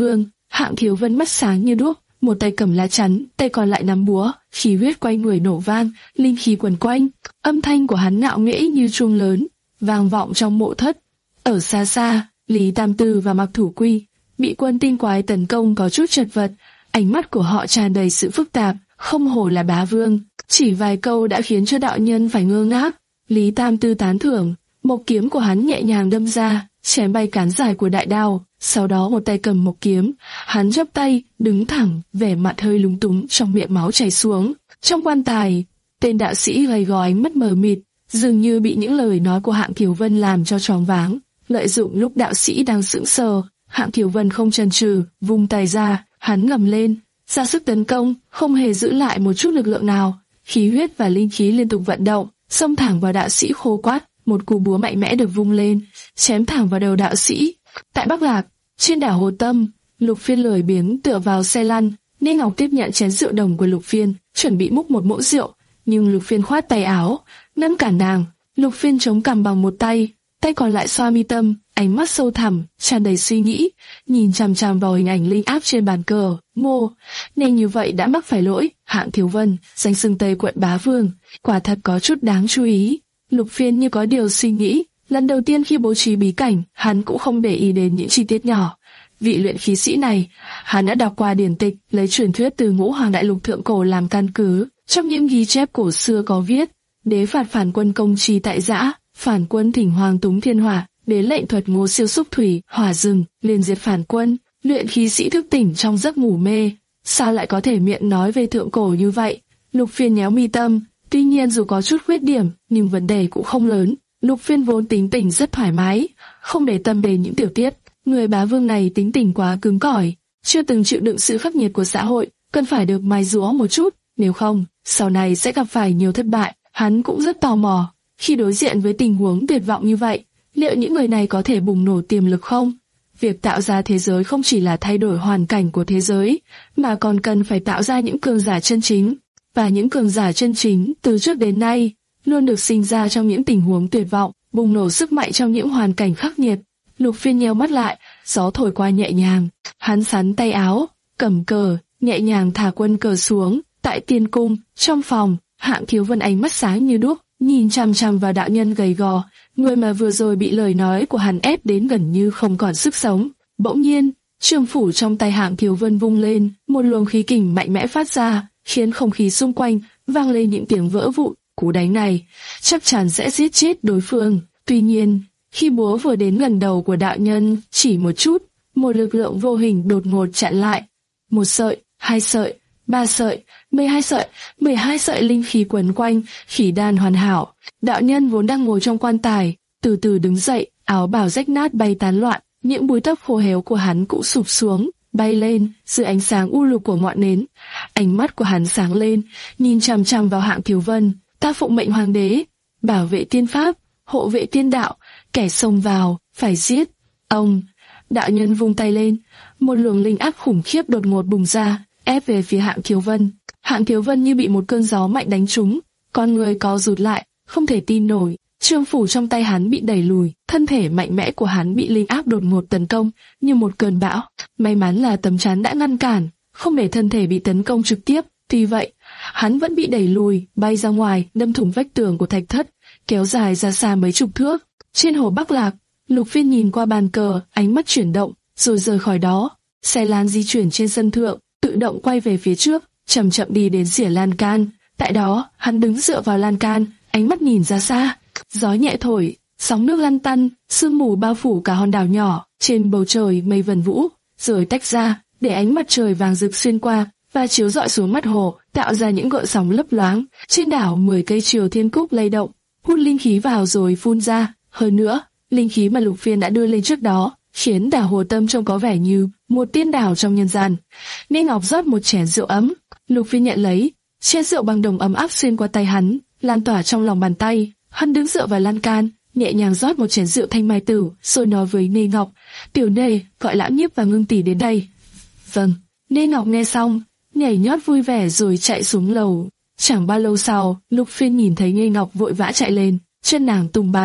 Hạng Thiếu Vân mắt sáng như đuốc, một tay cầm lá chắn, tay còn lại nắm búa, khí huyết quanh người nổ vang, linh khí quần quanh, âm thanh của hắn ngạo nghễ như chuông lớn, vang vọng trong mộ thất. Ở xa xa, Lý Tam Tư và Mặc Thủ Quy bị quân tinh quái tấn công có chút chật vật, ánh mắt của họ tràn đầy sự phức tạp, không hổ là bá vương, chỉ vài câu đã khiến cho đạo nhân phải ngơ ngác. Lý Tam Tư tán thưởng, một kiếm của hắn nhẹ nhàng đâm ra, chém bay cán dài của đại đao, sau đó một tay cầm một kiếm, hắn chắp tay, đứng thẳng, vẻ mặt hơi lúng túng, trong miệng máu chảy xuống. Trong quan tài, tên đạo sĩ gầy gò ánh mắt mờ mịt, dường như bị những lời nói của Hạng Thiếu Vân làm cho choáng váng. Lợi dụng lúc đạo sĩ đang sững sờ, Hạng Thiếu Vân không chần chừ, vung tay ra, hắn ngầm lên, ra sức tấn công, không hề giữ lại một chút lực lượng nào. Khí huyết và linh khí liên tục vận động, xông thẳng vào đạo sĩ khô quát. Một cú búa mạnh mẽ được vung lên, chém thẳng vào đầu đạo sĩ. Tại Bắc Lạc, trên đảo Hồ Tâm, Lục Phiên lười biếng tựa vào xe lăn, Ninh Ngọc tiếp nhận chén rượu đồng của Lục Phiên, chuẩn bị múc một muỗng rượu, nhưng Lục Phiên khoát tay áo, ngăn cản nàng. Lục Phiên chống cằm bằng một tay, tay còn lại xoa mi tâm, ánh mắt sâu thẳm, tràn đầy suy nghĩ, nhìn chằm chằm vào hình ảnh linh áp trên bàn cờ. Mô, nên như vậy đã mắc phải lỗi. Hạng Thiếu Vân, danh xưng Tây Quận Bá Vương, quả thật có chút đáng chú ý. Lục Phiên như có điều suy nghĩ, lần đầu tiên khi bố trí bí cảnh, hắn cũng không để ý đến những chi tiết nhỏ. Vị luyện khí sĩ này, hắn đã đọc qua điển tịch, lấy truyền thuyết từ Ngũ Hoàng Đại Lục thượng cổ làm căn cứ. Trong những ghi chép cổ xưa có viết, đế phạt phản quân công trì tại giã, phản quân thỉnh hoàng túng thiên hỏa, đế lệnh thuật ngô siêu xúc thủy, hỏa rừng, liền diệt phản quân. Luyện khí sĩ thức tỉnh trong giấc ngủ mê, sao lại có thể miệng nói về thượng cổ như vậy? Lục Phiên nhéo mi tâm. Tuy nhiên dù có chút khuyết điểm, nhưng vấn đề cũng không lớn. Lục Phiên vốn tính tình rất thoải mái, không để tâm đến những tiểu tiết. Người bá vương này tính tình quá cứng cỏi, chưa từng chịu đựng sự khắc nghiệt của xã hội, cần phải được mài dũa một chút, nếu không, sau này sẽ gặp phải nhiều thất bại. Hắn cũng rất tò mò, khi đối diện với tình huống tuyệt vọng như vậy, liệu những người này có thể bùng nổ tiềm lực không? Việc tạo ra thế giới không chỉ là thay đổi hoàn cảnh của thế giới, mà còn cần phải tạo ra những cường giả chân chính. Và những cường giả chân chính từ trước đến nay luôn được sinh ra trong những tình huống tuyệt vọng, bùng nổ sức mạnh trong những hoàn cảnh khắc nghiệt. Lục Phiên nheo mắt lại, gió thổi qua nhẹ nhàng, hắn sắn tay áo, cầm cờ, nhẹ nhàng thả quân cờ xuống. Tại tiên cung, trong phòng, Hạng Thiếu Vân ánh mắt sáng như đuốc, nhìn chằm chằm vào đạo nhân gầy gò, người mà vừa rồi bị lời nói của hắn ép đến gần như không còn sức sống. Bỗng nhiên, trường phủ trong tay Hạng Thiếu Vân vung lên, một luồng khí kình mạnh mẽ phát ra, khiến không khí xung quanh vang lên những tiếng vỡ vụn. Cú đánh này chắc chắn sẽ giết chết đối phương. Tuy nhiên, khi búa vừa đến gần đầu của đạo nhân, chỉ một chút, một lực lượng vô hình đột ngột chặn lại. Một sợi, hai sợi, ba sợi, mười hai sợi, mười hai sợi linh khí quấn quanh, khí đan hoàn hảo. Đạo nhân vốn đang ngồi trong quan tài, từ từ đứng dậy, áo bào rách nát bay tán loạn, những búi tóc khô héo của hắn cũng sụp xuống, bay lên dưới ánh sáng u lục của ngọn nến. Ánh mắt của hắn sáng lên, nhìn chằm chằm vào Hạng Thiếu Vân. Ta phụng mệnh hoàng đế, bảo vệ tiên pháp, hộ vệ tiên đạo, kẻ xông vào phải giết. Ông, đạo nhân vung tay lên, một luồng linh áp khủng khiếp đột ngột bùng ra, ép về phía Hạng Thiếu Vân. Hạng Thiếu Vân như bị một cơn gió mạnh đánh trúng, con người co rụt lại, không thể tin nổi. Trương phủ trong tay hắn bị đẩy lùi, thân thể mạnh mẽ của hắn bị linh áp đột ngột tấn công như một cơn bão. May mắn là tấm chắn đã ngăn cản, không để thân thể bị tấn công trực tiếp. Tuy vậy, hắn vẫn bị đẩy lùi, bay ra ngoài, đâm thủng vách tường của thạch thất, kéo dài ra xa mấy chục thước. Trên hồ Bắc Lạc, Lục Phiên nhìn qua bàn cờ, ánh mắt chuyển động, rồi rời khỏi đó. Xe lan di chuyển trên sân thượng, tự động quay về phía trước, chậm chậm đi đến rìa lan can. Tại đó, hắn đứng dựa vào lan can, ánh mắt nhìn ra xa. Gió nhẹ thổi, sóng nước lăn tăn, sương mù bao phủ cả hòn đảo nhỏ. Trên bầu trời mây vần vũ, rồi tách ra, để ánh mặt trời vàng rực xuyên qua và chiếu rọi xuống mặt hồ, tạo ra những gợn sóng lấp loáng. Trên đảo mười cây triều thiên cúc lay động, hút linh khí vào rồi phun ra. Hơn nữa, linh khí mà Lục Phiên đã đưa lên trước đó khiến đảo Hồ Tâm trông có vẻ như một tiên đảo trong nhân gian. Ninh Ngọc rót một chén rượu ấm, Lục Phiên nhận lấy, chén rượu bằng đồng ấm áp xuyên qua tay hắn, lan tỏa trong lòng bàn tay. Hắn đứng dựa vào lan can, nhẹ nhàng rót một chén rượu thanh mai tử, rồi nói với Nê Ngọc: "Tiểu Nê, gọi Lãm Nhiếp và Ngưng tỷ đến đây." "Vâng." Nê Ngọc nghe xong, nhảy nhót vui vẻ rồi chạy xuống lầu. Chẳng bao lâu sau, Lục Phiên nhìn thấy Nê Ngọc vội vã chạy lên, chân nàng tung bay,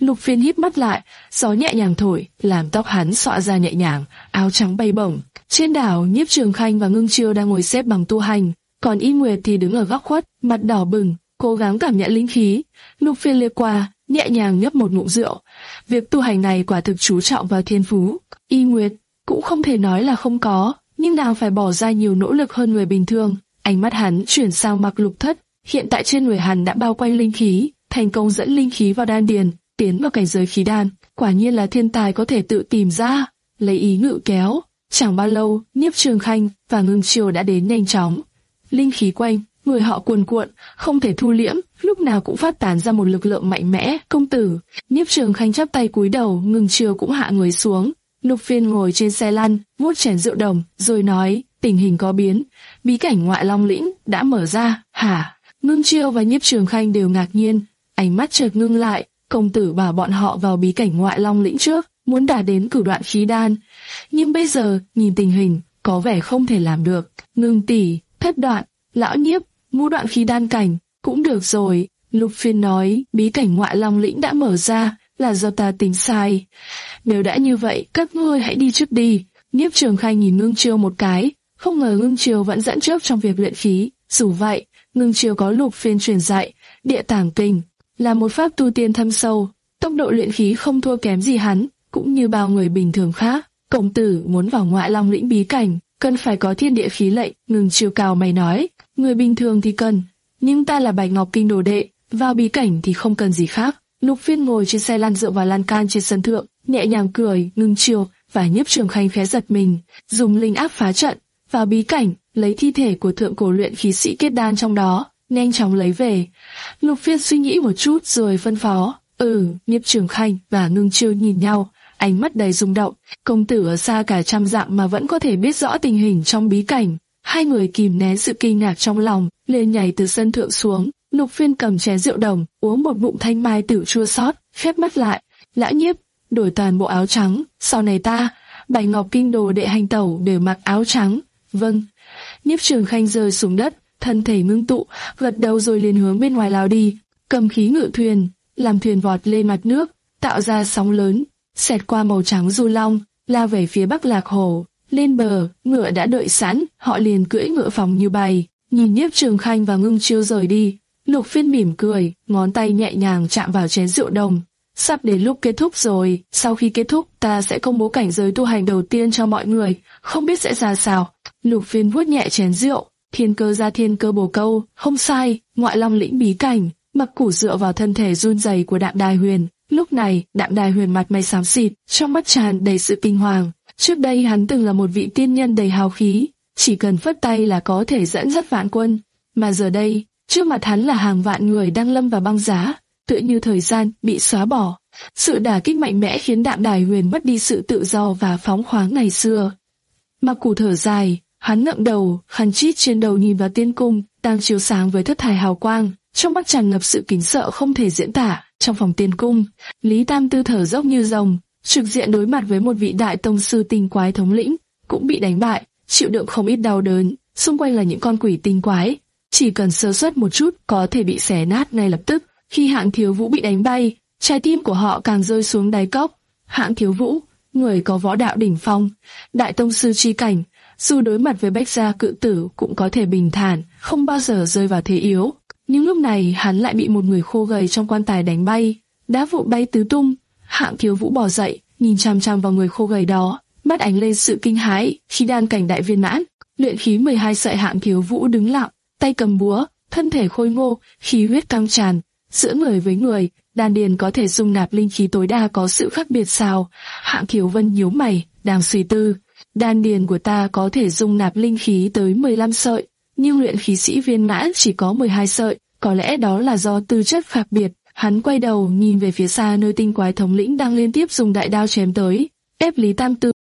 Lục Phiên híp mắt lại, gió nhẹ nhàng thổi, làm tóc hắn xõa ra nhẹ nhàng, áo trắng bay bổng. Trên đảo, Nhiếp Trường Khanh và Ngưng Chiêu đang ngồi xếp bằng tu hành, còn Y Nguyệt thì đứng ở góc khuất, mặt đỏ bừng, cố gắng cảm nhận linh khí. Lục Phiên liếc qua, nhẹ nhàng nhấp một ngụm rượu. Việc tu hành này quả thực chú trọng vào thiên phú. Y Nguyệt cũng không thể nói là không có, nhưng nàng phải bỏ ra nhiều nỗ lực hơn người bình thường. Ánh mắt hắn chuyển sang Mặc Lục Thất, hiện tại trên người hắn đã bao quanh linh khí, thành công dẫn linh khí vào đan điền, tiến vào cảnh giới khí đan. Quả nhiên là thiên tài có thể tự tìm ra. Lấy ý ngự kéo, chẳng bao lâu, Nhiếp Trường Khanh và Ngưng Chiêu đã đến nhanh chóng. Linh khí quanh người họ cuồn cuộn, không thể thu liễm, lúc nào cũng phát tán ra một lực lượng mạnh mẽ. Công tử, Nhiếp Trường Khanh chắp tay cúi đầu, Ngưng Chiêu cũng hạ người xuống. Lục Phiên ngồi trên xe lăn, vuốt chén rượu đồng, rồi nói, tình hình có biến, bí cảnh ngoại long lĩnh đã mở ra. Hả? Ngưng Chiêu và Nhiếp Trường Khanh đều ngạc nhiên, ánh mắt chợt ngưng lại. Công tử bảo bọn họ vào bí cảnh ngoại long lĩnh trước, muốn đạt đến cửu đoạn khí đan, nhưng bây giờ nhìn tình hình có vẻ không thể làm được. Ngưng tỷ, thất đoạn, lão Nhiếp, ngũ đoạn khí đan cảnh cũng được rồi. Lục Phiên nói, bí cảnh ngoại long lĩnh đã mở ra, là do ta tính sai. Nếu đã như vậy, các ngươi hãy đi trước đi. Nhiếp Trường Khanh nhìn Ngưng Chiêu một cái, không ngờ Ngưng Chiêu vẫn dẫn trước trong việc luyện khí. Dù vậy, Ngưng Chiêu có Lục Phiên truyền dạy, Địa Tàng Kinh là một pháp tu tiên thâm sâu, tốc độ luyện khí không thua kém gì hắn, cũng như bao người bình thường khác. Công tử muốn vào ngoại long lĩnh bí cảnh, cần phải có thiên địa khí lệnh. Ngưng Chiêu cao mày nói, người bình thường thì cần, nhưng ta là Bạch Ngọc Kinh đồ đệ, vào bí cảnh thì không cần gì khác. Lục Phiên ngồi trên xe lăn dựa vào lan can trên sân thượng, nhẹ nhàng cười. Ngưng Chiêu và Nhiếp Trường Khanh khẽ giật mình, dùng linh áp phá trận, vào bí cảnh, lấy thi thể của thượng cổ luyện khí sĩ kết đan trong đó, nhanh chóng lấy về. Lục Phiên suy nghĩ một chút rồi phân phó, ừ. Nhiếp Trường Khanh và Ngưng Chiêu nhìn nhau, ánh mắt đầy rung động. Công tử ở xa cả trăm dặm mà vẫn có thể biết rõ tình hình trong bí cảnh. Hai người kìm nén sự kinh ngạc trong lòng, lên nhảy từ sân thượng xuống. Lục Phiên cầm chén rượu đồng, uống một ngụm thanh mai tử chua xót, khép mắt lại. Lão Nhiếp, đổi toàn bộ áo trắng, sau này ta, Bạch Ngọc Kinh đồ đệ hành tẩu đều mặc áo trắng. Vâng. Nhiếp Trường Khanh rơi xuống đất, thân thể ngưng tụ, gật đầu rồi liền hướng bên ngoài lao đi. Cầm khí ngự thuyền, làm thuyền vọt lên mặt nước, tạo ra sóng lớn, xẹt qua màu trắng du long, lao về phía Bắc Lạc Hồ. Lên bờ, ngựa đã đợi sẵn, họ liền cưỡi ngựa phòng như bay. Nhìn Nhiếp Trường Khanh và Ngưng Chiêu rời đi, Lục Phiên mỉm cười, ngón tay nhẹ nhàng chạm vào chén rượu đồng. Sắp đến lúc kết thúc rồi, sau khi kết thúc ta sẽ công bố cảnh giới tu hành đầu tiên cho mọi người, không biết sẽ ra sao. Lục Phiên vuốt nhẹ chén rượu, thiên cơ ra thiên cơ bồ câu, không sai, ngoại long lĩnh bí cảnh. Mặc Củ dựa vào thân thể run rẩy của Đạm Đài Huyền. Lúc này, Đạm Đài Huyền mặt mày xám xịt, trong mắt tràn đầy sự kinh hoàng. Trước đây hắn từng là một vị tiên nhân đầy hào khí, chỉ cần phất tay là có thể dẫn dắt vạn quân, mà giờ đây, trước mặt hắn là hàng vạn người đang lâm vào băng giá, tựa như thời gian bị xóa bỏ. Sự đả kích mạnh mẽ khiến Đạm Đài Huyền mất đi sự tự do và phóng khoáng ngày xưa. Mặc Củ thở dài, hắn ngẩng đầu, khăn chít trên đầu nhìn vào tiên cung, đang chiếu sáng với thất thải hào quang, trong mắt tràn ngập sự kính sợ không thể diễn tả. Trong phòng tiên cung, Lý Tam Tư thở dốc như rồng, trực diện đối mặt với một vị đại tông sư tinh quái thống lĩnh, cũng bị đánh bại, chịu đựng không ít đau đớn. Xung quanh là những con quỷ tinh quái, chỉ cần sơ suất một chút có thể bị xé nát ngay lập tức. Khi Hạng Thiếu Vũ bị đánh bay, trái tim của họ càng rơi xuống đáy cốc. Hạng Thiếu Vũ, người có võ đạo đỉnh phong, đại tông sư chi cảnh, dù đối mặt với Bách gia cự tử cũng có thể bình thản, không bao giờ rơi vào thế yếu. Nhưng lúc này hắn lại bị một người khô gầy trong quan tài đánh bay, đá vụn bay tứ tung. Hạng Thiếu Vũ bò dậy, nhìn chằm chằm vào người khô gầy đó, mắt ánh lên sự kinh hãi. Khi đan cảnh đại viên mãn, luyện khí mười hai sợi. Hạng Thiếu Vũ đứng lặng, tay cầm búa, thân thể khôi ngô, khí huyết căng tràn. Giữa người với người, đan điền có thể dung nạp linh khí tối đa có sự khác biệt sao? Hạng Thiếu Vân nhíu mày, đang suy tư. Đan điền của ta có thể dung nạp linh khí tới mười lăm sợi, nhưng luyện khí sĩ viên mãn chỉ có mười hai sợi, có lẽ đó là do tư chất khác biệt. Hắn quay đầu nhìn về phía xa nơi tinh quái thống lĩnh đang liên tiếp dùng đại đao chém tới, ép Lý Tam Tư.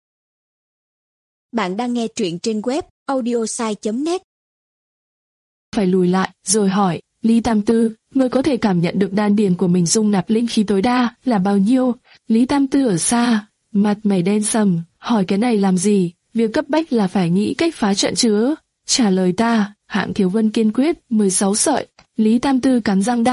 Bạn đang nghe truyện trên web audiosai chấm net. Phải lùi lại, rồi hỏi, Lý Tam Tư, ngươi có thể cảm nhận được đan điền của mình dung nạp linh khí tối đa là bao nhiêu? Lý Tam Tư ở xa, mặt mày đen sầm, hỏi cái này làm gì? Việc cấp bách là phải nghĩ cách phá trận chứ. Trả lời ta. Hạng Thiếu Vân kiên quyết, mười sáu sợi. Lý Tam Tư cắn răng đáp,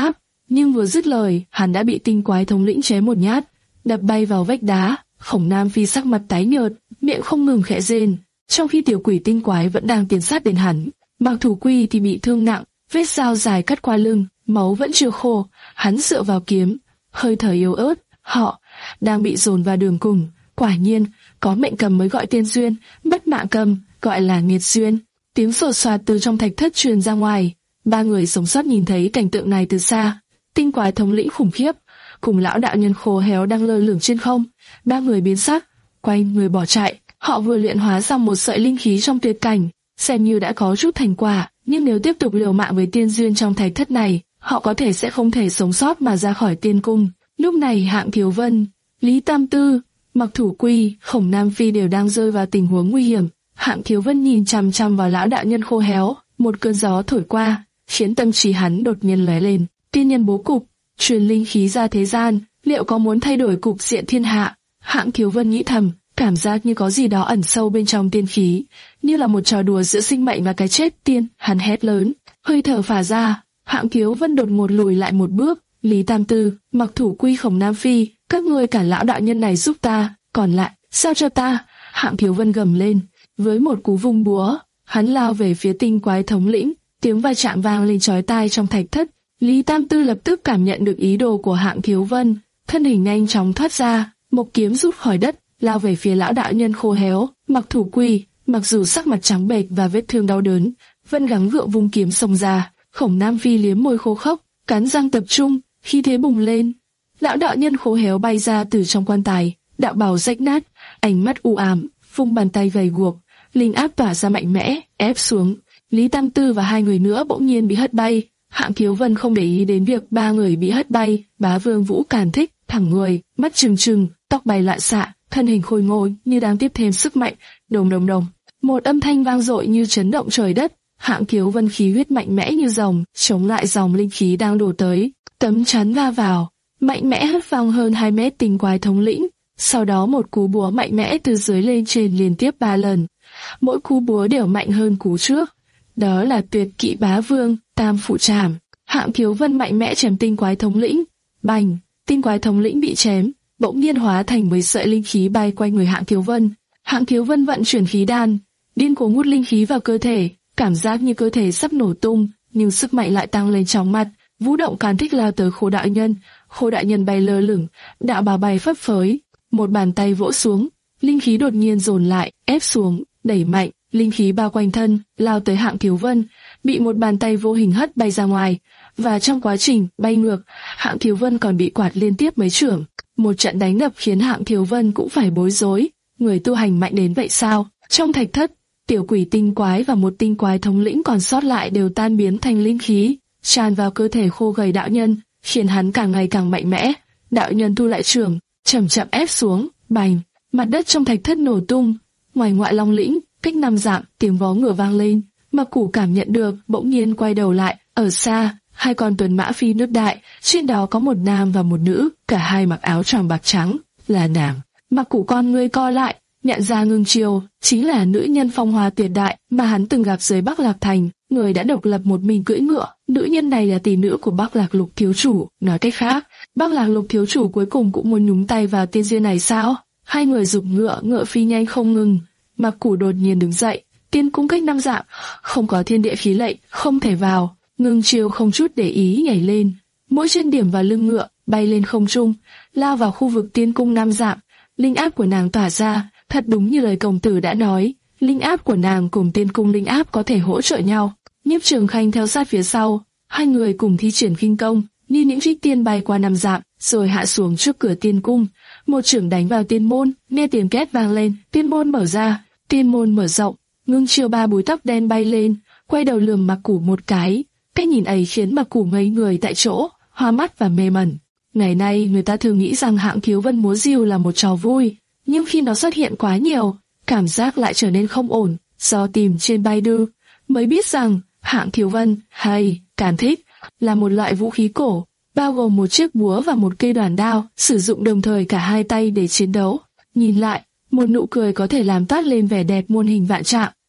Nhưng vừa dứt lời, hắn đã bị tinh quái thống lĩnh chém một nhát, đập bay vào vách đá. Khổng Nam Phi sắc mặt tái nhợt, miệng không ngừng khẽ rên, trong khi tiểu quỷ tinh quái vẫn đang tiến sát đến hắn. Mạc Thủ Quy thì bị thương nặng, vết dao dài cắt qua lưng, máu vẫn chưa khô, hắn dựa vào kiếm, hơi thở yếu ớt. Họ đang bị dồn vào đường cùng. Quả nhiên, có mệnh cầm mới gọi tiên duyên, bất mạng cầm gọi là nghiệt duyên. Tiếng sột soạt từ trong thạch thất truyền ra ngoài. Ba người sống sót nhìn thấy cảnh tượng này từ xa. Tinh quái thống lĩnh khủng khiếp cùng lão đạo nhân khô héo đang lơ lửng trên không. Ba người biến sắc, quay người bỏ chạy. Họ vừa luyện hóa xong một sợi linh khí trong tuyệt cảnh, xem như đã có chút thành quả. Nhưng nếu tiếp tục liều mạng với tiên duyên trong thạch thất này, họ có thể sẽ không thể sống sót mà ra khỏi tiên cung. Lúc này Hạng Thiếu Vân, Lý Tam Tư, Mạc Thủ Quy, Khổng Nam Phi đều đang rơi vào tình huống nguy hiểm. Hạng Thiếu Vân nhìn chằm chằm vào lão đạo nhân khô héo, một cơn gió thổi qua, khiến tâm trí hắn đột nhiên lóe lên. Tiên nhân bố cục, truyền linh khí ra thế gian, liệu có muốn thay đổi cục diện thiên hạ? Hạng Thiếu Vân nghĩ thầm, cảm giác như có gì đó ẩn sâu bên trong tiên khí, như là một trò đùa giữa sinh mệnh và cái chết. Tiên, hắn hét lớn, hơi thở phả ra. Hạng Thiếu Vân đột ngột lùi lại một bước. Lý Tam Tư, Mạc Thủ Quy, Khổng Nam Phi, các ngươi cản lão đạo nhân này giúp ta, còn lại, sao cho ta? Hạng Thiếu Vân gầm lên, với một cú vung búa, hắn lao về phía tinh quái thống lĩnh, tiếng va chạm vang lên chói tai trong thạch thất. Lý Tam Tư lập tức cảm nhận được ý đồ của Hạng Thiếu Vân, thân hình nhanh chóng thoát ra, một kiếm rút khỏi đất, lao về phía lão đạo nhân khô héo. Mạc Thủ Quy, mặc dù sắc mặt trắng bệch và vết thương đau đớn, vẫn gắng gượng vung kiếm xông ra. Khổng Nam Phi liếm môi khô khốc, cắn răng tập trung, khi thế bùng lên, lão đạo nhân khô héo bay ra từ trong quan tài, đạo bào rách nát, ánh mắt u ám, vung bàn tay vầy guộc, linh áp tỏa ra mạnh mẽ, ép xuống. Lý Tam Tư và hai người nữa bỗng nhiên bị hất bay. Hạng Thiếu Vân không để ý đến việc ba người bị hất bay. Bá Vương Vũ Càn Thích, thẳng người, mắt trừng trừng, tóc bay loạn xạ, thân hình khôi ngô như đang tiếp thêm sức mạnh. Đồng đồng đồng, một âm thanh vang dội như chấn động trời đất. Hạng Thiếu Vân khí huyết mạnh mẽ như rồng, chống lại dòng linh khí đang đổ tới. Tấm chắn va vào, mạnh mẽ hất văng hơn hai mét tinh quái thống lĩnh. Sau đó một cú búa mạnh mẽ từ dưới lên trên liên tiếp ba lần. Mỗi cú búa đều mạnh hơn cú trước. Đó là tuyệt kỹ Bá Vương Tam Phụ Trảm. Hạng Thiếu Vân mạnh mẽ chém tinh quái thống lĩnh. Bành, tinh quái thống lĩnh bị chém, bỗng nhiên hóa thành mấy sợi linh khí bay quanh người Hạng Thiếu Vân. Hạng Thiếu Vân vận chuyển khí đan, điên cuồng hút linh khí vào cơ thể, cảm giác như cơ thể sắp nổ tung, nhưng sức mạnh lại tăng lên chóng mặt. Vũ Động Càn Thích lao tới Khô đạo nhân, Khô đạo nhân bay lơ lửng, đạo bào bay phấp phới, một bàn tay vỗ xuống, linh khí đột nhiên dồn lại, ép xuống, đẩy mạnh, linh khí bao quanh thân, lao tới Hạng Thiếu Vân, bị một bàn tay vô hình hất bay ra ngoài, và trong quá trình bay ngược, Hạng Thiếu Vân còn bị quạt liên tiếp mấy chưởng. Một trận đánh đập khiến Hạng Thiếu Vân cũng phải bối rối, người tu hành mạnh đến vậy sao? Trong thạch thất, tiểu quỷ tinh quái và một tinh quái thống lĩnh còn sót lại đều tan biến thành linh khí, tràn vào cơ thể khô gầy đạo nhân, khiến hắn càng ngày càng mạnh mẽ. Đạo nhân thu lại chưởng, chậm chậm ép xuống, bành, mặt đất trong thạch thất nổ tung. Ngoài ngoại long lĩnh, cách năm dặm, tiếng vó ngựa vang lên. Mạc Củ cảm nhận được, bỗng nhiên quay đầu lại, ở xa, hai con tuần mã phi nước đại, trên đó có một nam và một nữ, cả hai mặc áo choàng bạc trắng, là nàng. Mạc Củ con ngươi co lại, nhận ra Ngưng Chiêu chính là nữ nhân phong hoa tuyệt đại mà hắn từng gặp dưới Bắc Lạc Thành, người đã độc lập một mình cưỡi ngựa. Nữ nhân này là tỷ nữ của Bắc Lạc Lục thiếu chủ. Nói cách khác, Bắc Lạc Lục thiếu chủ cuối cùng cũng muốn nhúng tay vào tiên duyên này sao? Hai người giục ngựa, ngựa phi nhanh không ngừng. Mạc Củ đột nhiên đứng dậy, tiên cung cách năm dặm, không có thiên địa khí lệnh, không thể vào. Ngưng Chiêu không chút để ý nhảy lên, mỗi chân điểm vào lưng ngựa, bay lên không trung, lao vào khu vực tiên cung năm dặm. Linh áp của nàng tỏa ra, thật đúng như lời công tử đã nói, linh áp của nàng cùng tiên cung linh áp có thể hỗ trợ nhau. Nhiếp Trường Khanh theo sát phía sau, hai người cùng thi triển khinh công, như những trích tiên bay qua năm dặm, rồi hạ xuống trước cửa tiên cung. Một chưởng đánh vào tiên môn, nghe tiếng két vang lên, tiên môn mở ra, tiên môn mở rộng. Ngưng Chiêu ba búi tóc đen bay lên, quay đầu lườm Mạc Củ một cái. Cái nhìn ấy khiến Mạc Củ ngây người tại chỗ, hoa mắt và mê mẩn. Ngày nay người ta thường nghĩ rằng Hạng Thiếu Vân múa diều là một trò vui, nhưng khi nó xuất hiện quá nhiều, cảm giác lại trở nên không ổn. Do tìm trên Baidu mới biết rằng Hạng Thiếu Vân hay Càn Thích là một loại vũ khí cổ, bao gồm một chiếc búa và một cây đoàn đao, sử dụng đồng thời cả hai tay để chiến đấu. Nhìn lại, một nụ cười có thể làm toát lên vẻ đẹp muôn hình vạn trạng.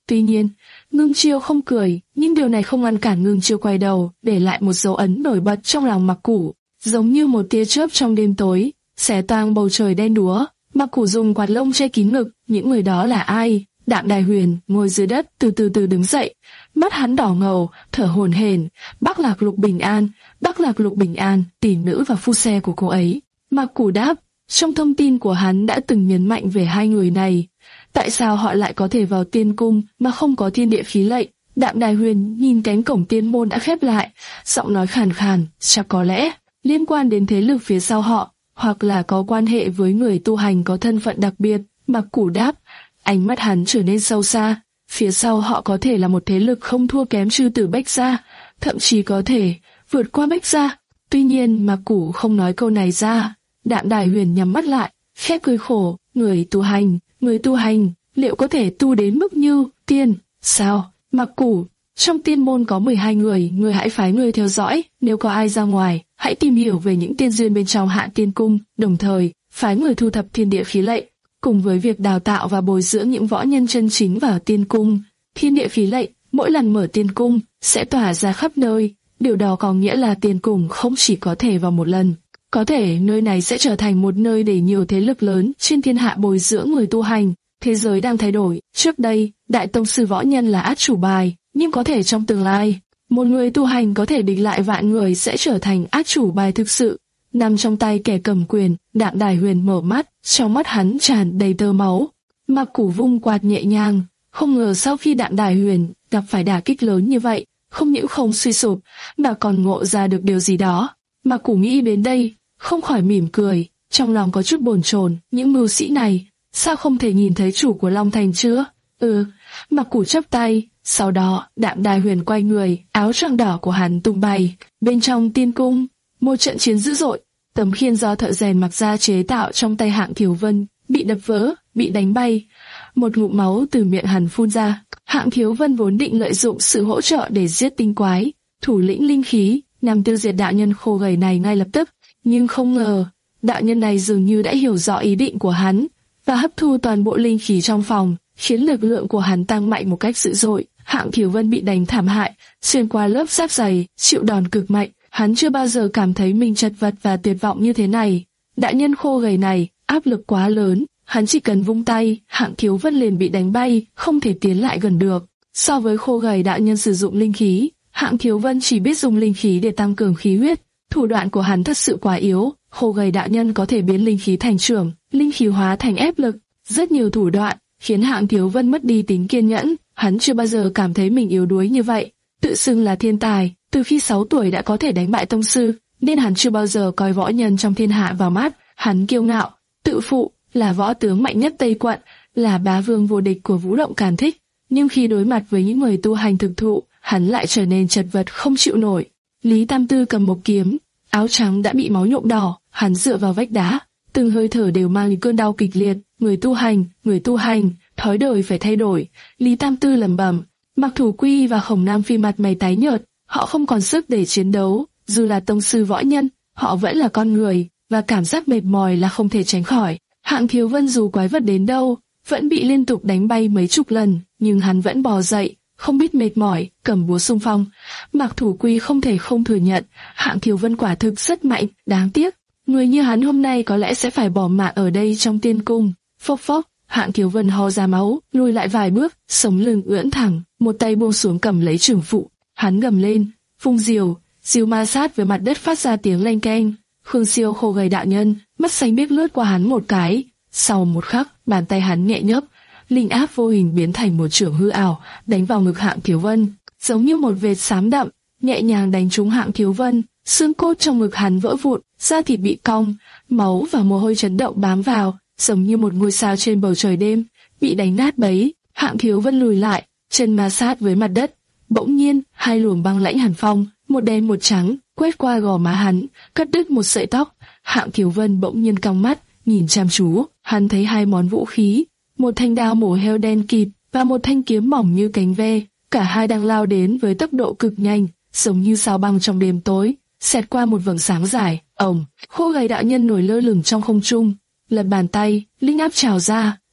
Tuy nhiên, Ngưng Chiêu không cười, nhưng điều này không ngăn cản Ngưng Chiêu quay đầu, để lại một dấu ấn nổi bật trong lòng Mặc Củ, giống như một tia chớp trong đêm tối, xé toang bầu trời đen đúa. Mặc Củ dùng quạt lông che kín ngực, những người đó là ai? Đạm Đài Huyền ngồi dưới đất, từ từ từ đứng dậy, mắt hắn đỏ ngầu, thở hổn hển. Bắc Lạc Lục Bình An, Bắc Lạc Lục Bình An, tỷ nữ và phu xe của cô ấy. Mặc Củ đáp, trong thông tin của hắn đã từng nhấn mạnh về hai người này. Tại sao họ lại có thể vào tiên cung mà không có thiên địa khí lệnh? Đạm Đài Huyền nhìn cánh cổng tiên môn đã khép lại, giọng nói khàn khàn, chắc có lẽ liên quan đến thế lực phía sau họ, hoặc là có quan hệ với người tu hành có thân phận đặc biệt. Mặc Củ đáp, ánh mắt hắn trở nên sâu xa. Phía sau họ có thể là một thế lực không thua kém Chư Tử Bách Gia, thậm chí có thể vượt qua Bách Gia. Tuy nhiên Mặc Củ không nói câu này ra. Đạm Đài Huyền nhắm mắt lại, khẽ cười khổ, người tu hành, người tu hành, liệu có thể tu đến mức như tiên? Sao? Mặc Củ, trong tiên môn có mười hai người, người hãy phái người theo dõi, nếu có ai ra ngoài, hãy tìm hiểu về những tiên duyên bên trong Hạ Tiên Cung, đồng thời phái người thu thập thiên địa khí lệnh, cùng với việc đào tạo và bồi dưỡng những võ nhân chân chính vào tiên cung. Thiên địa khí lệnh, mỗi lần mở tiên cung sẽ tỏa ra khắp nơi, điều đó có nghĩa là tiên cung không chỉ có thể vào một lần. Có thể nơi này sẽ trở thành một nơi để nhiều thế lực lớn trên thiên hạ bồi dưỡng người tu hành. Thế giới đang thay đổi, trước đây, đại tông sư võ nhân là át chủ bài, nhưng có thể trong tương lai, một người tu hành có thể địch lại vạn người sẽ trở thành át chủ bài thực sự. Nằm trong tay kẻ cầm quyền, Đạm Đài Huyền mở mắt, trong mắt hắn tràn đầy tơ máu. Mặc Củ vung quạt nhẹ nhàng, không ngờ sau khi Đạm Đài Huyền gặp phải đả kích lớn như vậy, không những không suy sụp, mà còn ngộ ra được điều gì đó. Mặc Củ nghĩ đến đây, không khỏi mỉm cười, trong lòng có chút bồn chồn, những mưu sĩ này, sao không thể nhìn thấy chủ của Long Thành chưa? Ừ, Mặc Củ chắp tay, sau đó Đạm Đài Huyền quay người, áo choàng đỏ của hắn tung bay. Bên trong tiên cung, một trận chiến dữ dội, tấm khiên do thợ rèn mặc ra chế tạo trong tay Hạng Thiếu Vân bị đập vỡ, bị đánh bay. Một ngụm máu từ miệng hắn phun ra. Hạng Thiếu Vân vốn định lợi dụng sự hỗ trợ để giết tinh quái, thủ lĩnh linh khí, nhằm tiêu diệt đạo nhân khô gầy này ngay lập tức, nhưng không ngờ đạo nhân này dường như đã hiểu rõ ý định của hắn và hấp thu toàn bộ linh khí trong phòng, khiến lực lượng của hắn tăng mạnh một cách dữ dội. Hạng Thiếu Vân bị đánh thảm hại, xuyên qua lớp giáp dày, chịu đòn cực mạnh. Hắn chưa bao giờ cảm thấy mình chật vật và tuyệt vọng như thế này. Đạo nhân khô gầy này, áp lực quá lớn, hắn chỉ cần vung tay, Hạng Thiếu Vân liền bị đánh bay, không thể tiến lại gần được. So với khô gầy đạo nhân sử dụng linh khí, Hạng Thiếu Vân chỉ biết dùng linh khí để tăng cường khí huyết. Thủ đoạn của hắn thật sự quá yếu. Khô gầy đạo nhân có thể biến linh khí thành chưởng, linh khí hóa thành ép lực, rất nhiều thủ đoạn, khiến Hạng Thiếu Vân mất đi tính kiên nhẫn. Hắn chưa bao giờ cảm thấy mình yếu đuối như vậy. Tự xưng là thiên tài, từ khi sáu tuổi đã có thể đánh bại tông sư, nên hắn chưa bao giờ coi võ nhân trong thiên hạ vào mắt. Hắn kiêu ngạo, tự phụ, là võ tướng mạnh nhất Tây Quận, là bá vương vô địch của Vũ Động Càn Thích. Nhưng khi đối mặt với những người tu hành thực thụ, hắn lại trở nên chật vật không chịu nổi. Lý Tam Tư cầm một kiếm, áo trắng đã bị máu nhuộm đỏ, hắn dựa vào vách đá, từng hơi thở đều mang những cơn đau kịch liệt. Người tu hành, người tu hành, thói đời phải thay đổi. Lý Tam Tư lẩm bẩm. Mặc Thủ Quy và Khổng Nam Phi mặt mày tái nhợt, họ không còn sức để chiến đấu. Dù là tông sư võ nhân, họ vẫn là con người, và cảm giác mệt mỏi là không thể tránh khỏi. Hạng Thiếu Vân dù quái vật đến đâu, vẫn bị liên tục đánh bay mấy chục lần, nhưng hắn vẫn bò dậy, không biết mệt mỏi, cầm búa xung phong. Mặc Thủ Quy không thể không thừa nhận, Hạng Thiếu Vân quả thực rất mạnh, đáng tiếc. Người như hắn hôm nay có lẽ sẽ phải bỏ mạng ở đây trong tiên cung. Phốc phốc, Hạng Thiếu Vân ho ra máu, lùi lại vài bước, sống lưng ưỡn thẳng, một tay buông xuống cầm lấy trường phụ. Hắn gầm lên, vung diều, diều ma sát với mặt đất phát ra tiếng leng keng. Khương Siêu khô gầy đạo nhân, mắt xanh biếc lướt qua hắn một cái. Sau một khắc, bàn tay hắn nhẹ nhấp, linh áp vô hình biến thành một chưởng hư ảo, đánh vào ngực Hạng Thiếu Vân, giống như một vệt xám đậm, nhẹ nhàng đánh trúng Hạng Thiếu Vân. Xương cốt trong ngực hắn vỡ vụn, da thịt bị cong, máu và mồ hôi chấn động bám vào, giống như một ngôi sao trên bầu trời đêm, bị đánh nát bấy. Hạng Thiếu Vân lùi lại, chân ma sát với mặt đất. Bỗng nhiên, hai luồng băng lãnh hàn phong, một đen một trắng, quét qua gò má hắn, cắt đứt một sợi tóc. Hạng Thiếu Vân bỗng nhiên cong mắt, nhìn chăm chú. Hắn thấy hai món vũ khí, một thanh đao mổ heo đen kịt và một thanh kiếm mỏng như cánh ve. Cả hai đang lao đến với tốc độ cực nhanh, giống như sao băng trong đêm tối, xẹt qua một vầng sáng dài. Ồng, khô gầy đạo nhân nổi lơ lửng trong không trung, lật bàn tay, linh áp trào ra,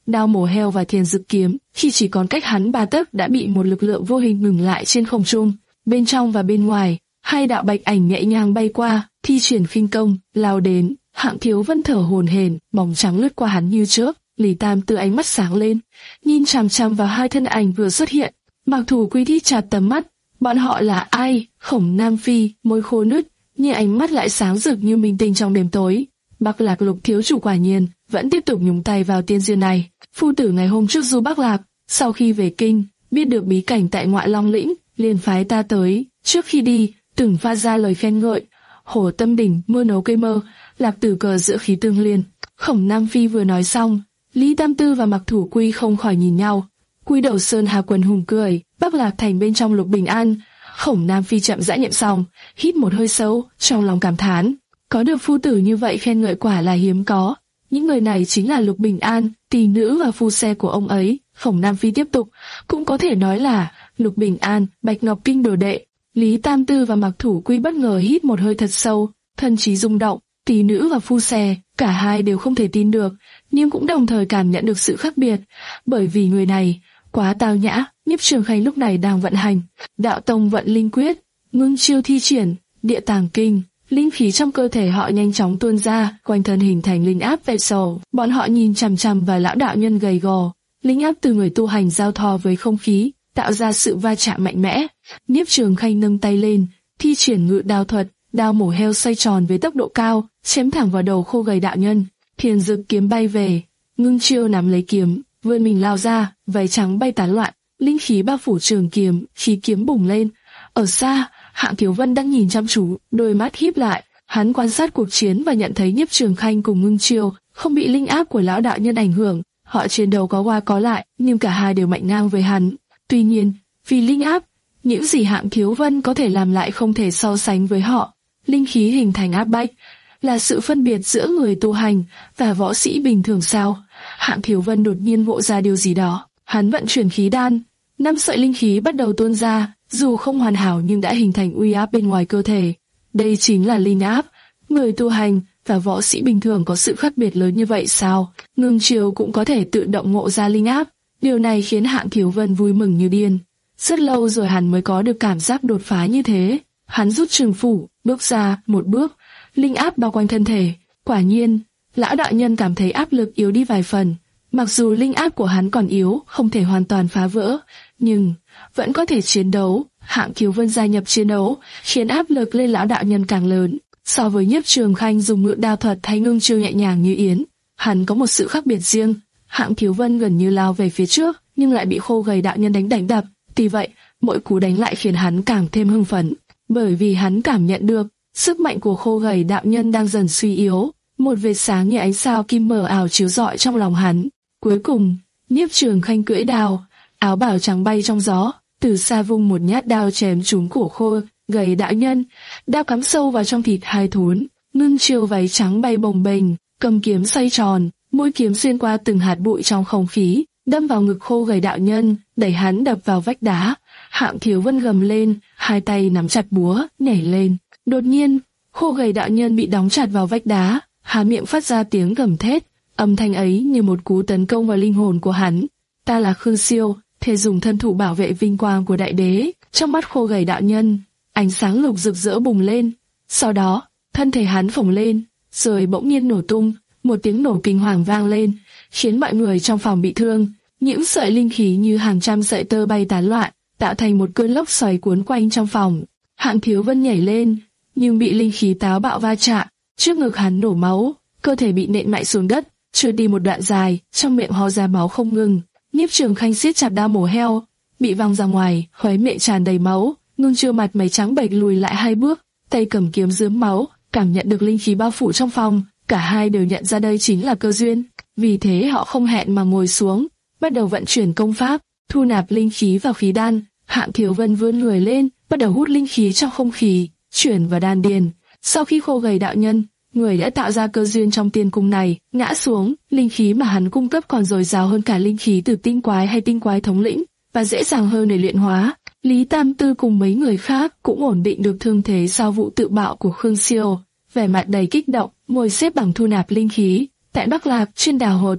đao mổ heo và thiền dực kiếm, khi chỉ còn cách hắn ba tấc đã bị một lực lượng vô hình ngừng lại trên không trung. Bên trong và bên ngoài, hai đạo bạch ảnh nhẹ nhàng bay qua, thi triển khinh công, lao đến. Hạng Thiếu Vân thở hổn hển, bóng trắng lướt qua hắn như chớp. Lý Tam Tư ánh mắt sáng lên, nhìn chằm chằm vào hai thân ảnh vừa xuất hiện. Mặc Thủ Quy thít chặt tầm mắt, bọn họ là ai? Khổng Nam Phi, môi khô nứt, nhưng ánh mắt lại sáng rực như minh tinh trong đêm tối. Bắc Lạc Lục thiếu chủ quả nhiên vẫn tiếp tục nhúng tay vào tiên duyên này. Phu tử ngày hôm trước du Bắc Lạc, sau khi về kinh, biết được bí cảnh tại Ngoại Long lĩnh, liền phái ta tới. Trước khi đi, từng phát ra lời khen ngợi. Hổ tâm đỉnh, mưa nấu cây mơ, lạc tử cờ giữa khí tương liên. Khổng Nam Phi vừa nói xong, Lý Tam Tư và Mặc Thủ Quy không khỏi nhìn nhau. Quy Đầu Sơn Hà Quần hùng cười, Bắc Lạc thành bên trong Lục Bình An. Khổng Nam Phi chậm rãi nhậm xong, hít một hơi sâu, trong lòng cảm thán, có được phu tử như vậy khen ngợi quả là hiếm có. Những người này chính là Lục Bình An, tỷ nữ và phu xe của ông ấy. Khổng Nam Phi tiếp tục, cũng có thể nói là Lục Bình An, Bạch Ngọc Kinh đồ đệ. Lý Tam Tư và Mặc Thủ Quy bất ngờ hít một hơi thật sâu, thân trí rung động. Tỷ nữ và phu xe, cả hai đều không thể tin được, nhưng cũng đồng thời cảm nhận được sự khác biệt, bởi vì người này quá tao nhã. Nhiếp Trường Khanh lúc này đang vận hành Đạo Tông Vận Linh Quyết, ngưng chiêu thi triển Địa Tàng Kinh, linh khí trong cơ thể họ nhanh chóng tuôn ra, quanh thân hình thành linh áp về sầu. Bọn họ nhìn chằm chằm vào lão đạo nhân gầy gò, linh áp từ người tu hành giao thoa với không khí, tạo ra sự va chạm mạnh mẽ. Nhiếp Trường Khanh nâng tay lên, thi triển Ngự Đao thuật, đao mổ heo xoay tròn với tốc độ cao, chém thẳng vào đầu khô gầy đạo nhân. Thiền dực kiếm bay về, ngưng chiêu nắm lấy kiếm, vươn mình lao ra, váy trắng bay tán loạn, linh khí bao phủ trường kiếm, khí kiếm bùng lên. Ở xa, Hạng Thiếu Vân đang nhìn chăm chú, đôi mắt híp lại, hắn quan sát cuộc chiến và nhận thấy Nhiếp Trường Khanh cùng ngưng chiêu không bị linh áp của lão đạo nhân ảnh hưởng. Họ chiến đấu có qua có lại, nhưng cả hai đều mạnh ngang với hắn. Tuy nhiên, vì linh áp, những gì Hạng Thiếu Vân có thể làm lại không thể so sánh với họ. Linh khí hình thành áp bách, là sự phân biệt giữa người tu hành và võ sĩ bình thường sao? Hạng Thiếu Vân đột nhiên ngộ ra điều gì đó. Hắn vận chuyển khí đan, năm sợi linh khí bắt đầu tuôn ra, dù không hoàn hảo nhưng đã hình thành uy áp bên ngoài cơ thể. Đây chính là linh áp. Người tu hành và võ sĩ bình thường có sự khác biệt lớn như vậy sao? Ngưng chiêu cũng có thể tự động ngộ ra linh áp. Điều này khiến Hạng Thiếu Vân vui mừng như điên. Rất lâu rồi hắn mới có được cảm giác đột phá như thế. Hắn rút trường phủ, bước ra một bước, linh áp bao quanh thân thể. Quả nhiên, lão đạo nhân cảm thấy áp lực yếu đi vài phần. Mặc dù linh áp của hắn còn yếu, không thể hoàn toàn phá vỡ, nhưng vẫn có thể chiến đấu. Hạng Thiếu Vân gia nhập chiến đấu, khiến áp lực lên lão đạo nhân càng lớn. So với Nhiếp Trường Khanh dùng Ngự Đao thuật hay ngưng chiêu nhẹ nhàng như yến, hắn có một sự khác biệt riêng. Hạng Thiếu Vân gần như lao về phía trước, nhưng lại bị khô gầy đạo nhân đánh đánh đập. Tuy vậy, mỗi cú đánh lại khiến hắn càng thêm hưng phấn, bởi vì hắn cảm nhận được sức mạnh của khô gầy đạo nhân đang dần suy yếu. Một vệt sáng như ánh sao kim mờ ảo chiếu rọi trong lòng hắn. Cuối cùng, Nhiếp Trường Khanh cưỡi đao, áo bào trắng bay trong gió, từ xa vung một nhát đao chém trúng cổ khô gầy đạo nhân. Đao cắm sâu vào trong thịt hai thốn, ngưng chiêu váy trắng bay bồng bềnh, cầm kiếm xoay tròn, mũi kiếm xuyên qua từng hạt bụi trong không khí, đâm vào ngực khô gầy đạo nhân, đẩy hắn đập vào vách đá. Hạng Thiếu Vân gầm lên, hai tay nắm chặt búa, nhảy lên. Đột nhiên, khô gầy đạo nhân bị đóng chặt vào vách đá, há miệng phát ra tiếng gầm thét. Âm thanh ấy như một cú tấn công vào linh hồn của hắn. Ta là Khương Siêu, thể dùng thân thủ bảo vệ vinh quang của đại đế. Trong mắt khô gầy đạo nhân, ánh sáng lục rực rỡ bùng lên. Sau đó, thân thể hắn phồng lên, rồi bỗng nhiên nổ tung. Một tiếng nổ kinh hoàng vang lên, khiến mọi người trong phòng bị thương. Những sợi linh khí như hàng trăm sợi tơ bay tán loạn, tạo thành một cơn lốc xoáy cuốn quanh trong phòng. Hạng Thiếu Vân nhảy lên, nhưng bị linh khí táo bạo va chạm, trước ngực hắn nổ máu, cơ thể bị nện mạnh xuống đất, trượt đi một đoạn dài, trong miệng ho ra máu không ngừng. Nhiếp Trường Khanh siết chặt đao mổ heo, bị văng ra ngoài, khóe miệng tràn đầy máu, ngưng chiêu mặt mày trắng bệch lùi lại hai bước, tay cầm kiếm rướm máu, cảm nhận được linh khí bao phủ trong phòng. Cả hai đều nhận ra đây chính là cơ duyên, vì thế họ không hẹn mà ngồi xuống, bắt đầu vận chuyển công pháp, thu nạp linh khí vào khí đan. Hạng Thiếu Vân vươn người lên, bắt đầu hút linh khí trong không khí, chuyển vào đan điền. Sau khi khô gầy đạo nhân, người đã tạo ra cơ duyên trong tiên cung này, ngã xuống, linh khí mà hắn cung cấp còn dồi dào hơn cả linh khí từ tinh quái hay tinh quái thống lĩnh, và dễ dàng hơn để luyện hóa. Lý Tam Tư cùng mấy người khác cũng ổn định được thương thế sau vụ tự bạo của Khương Siêu, vẻ mặt đầy kích động, ngồi xếp bằng thu nạp linh khí. Tại Bắc Lạc, trên đảo Hồ Tâm,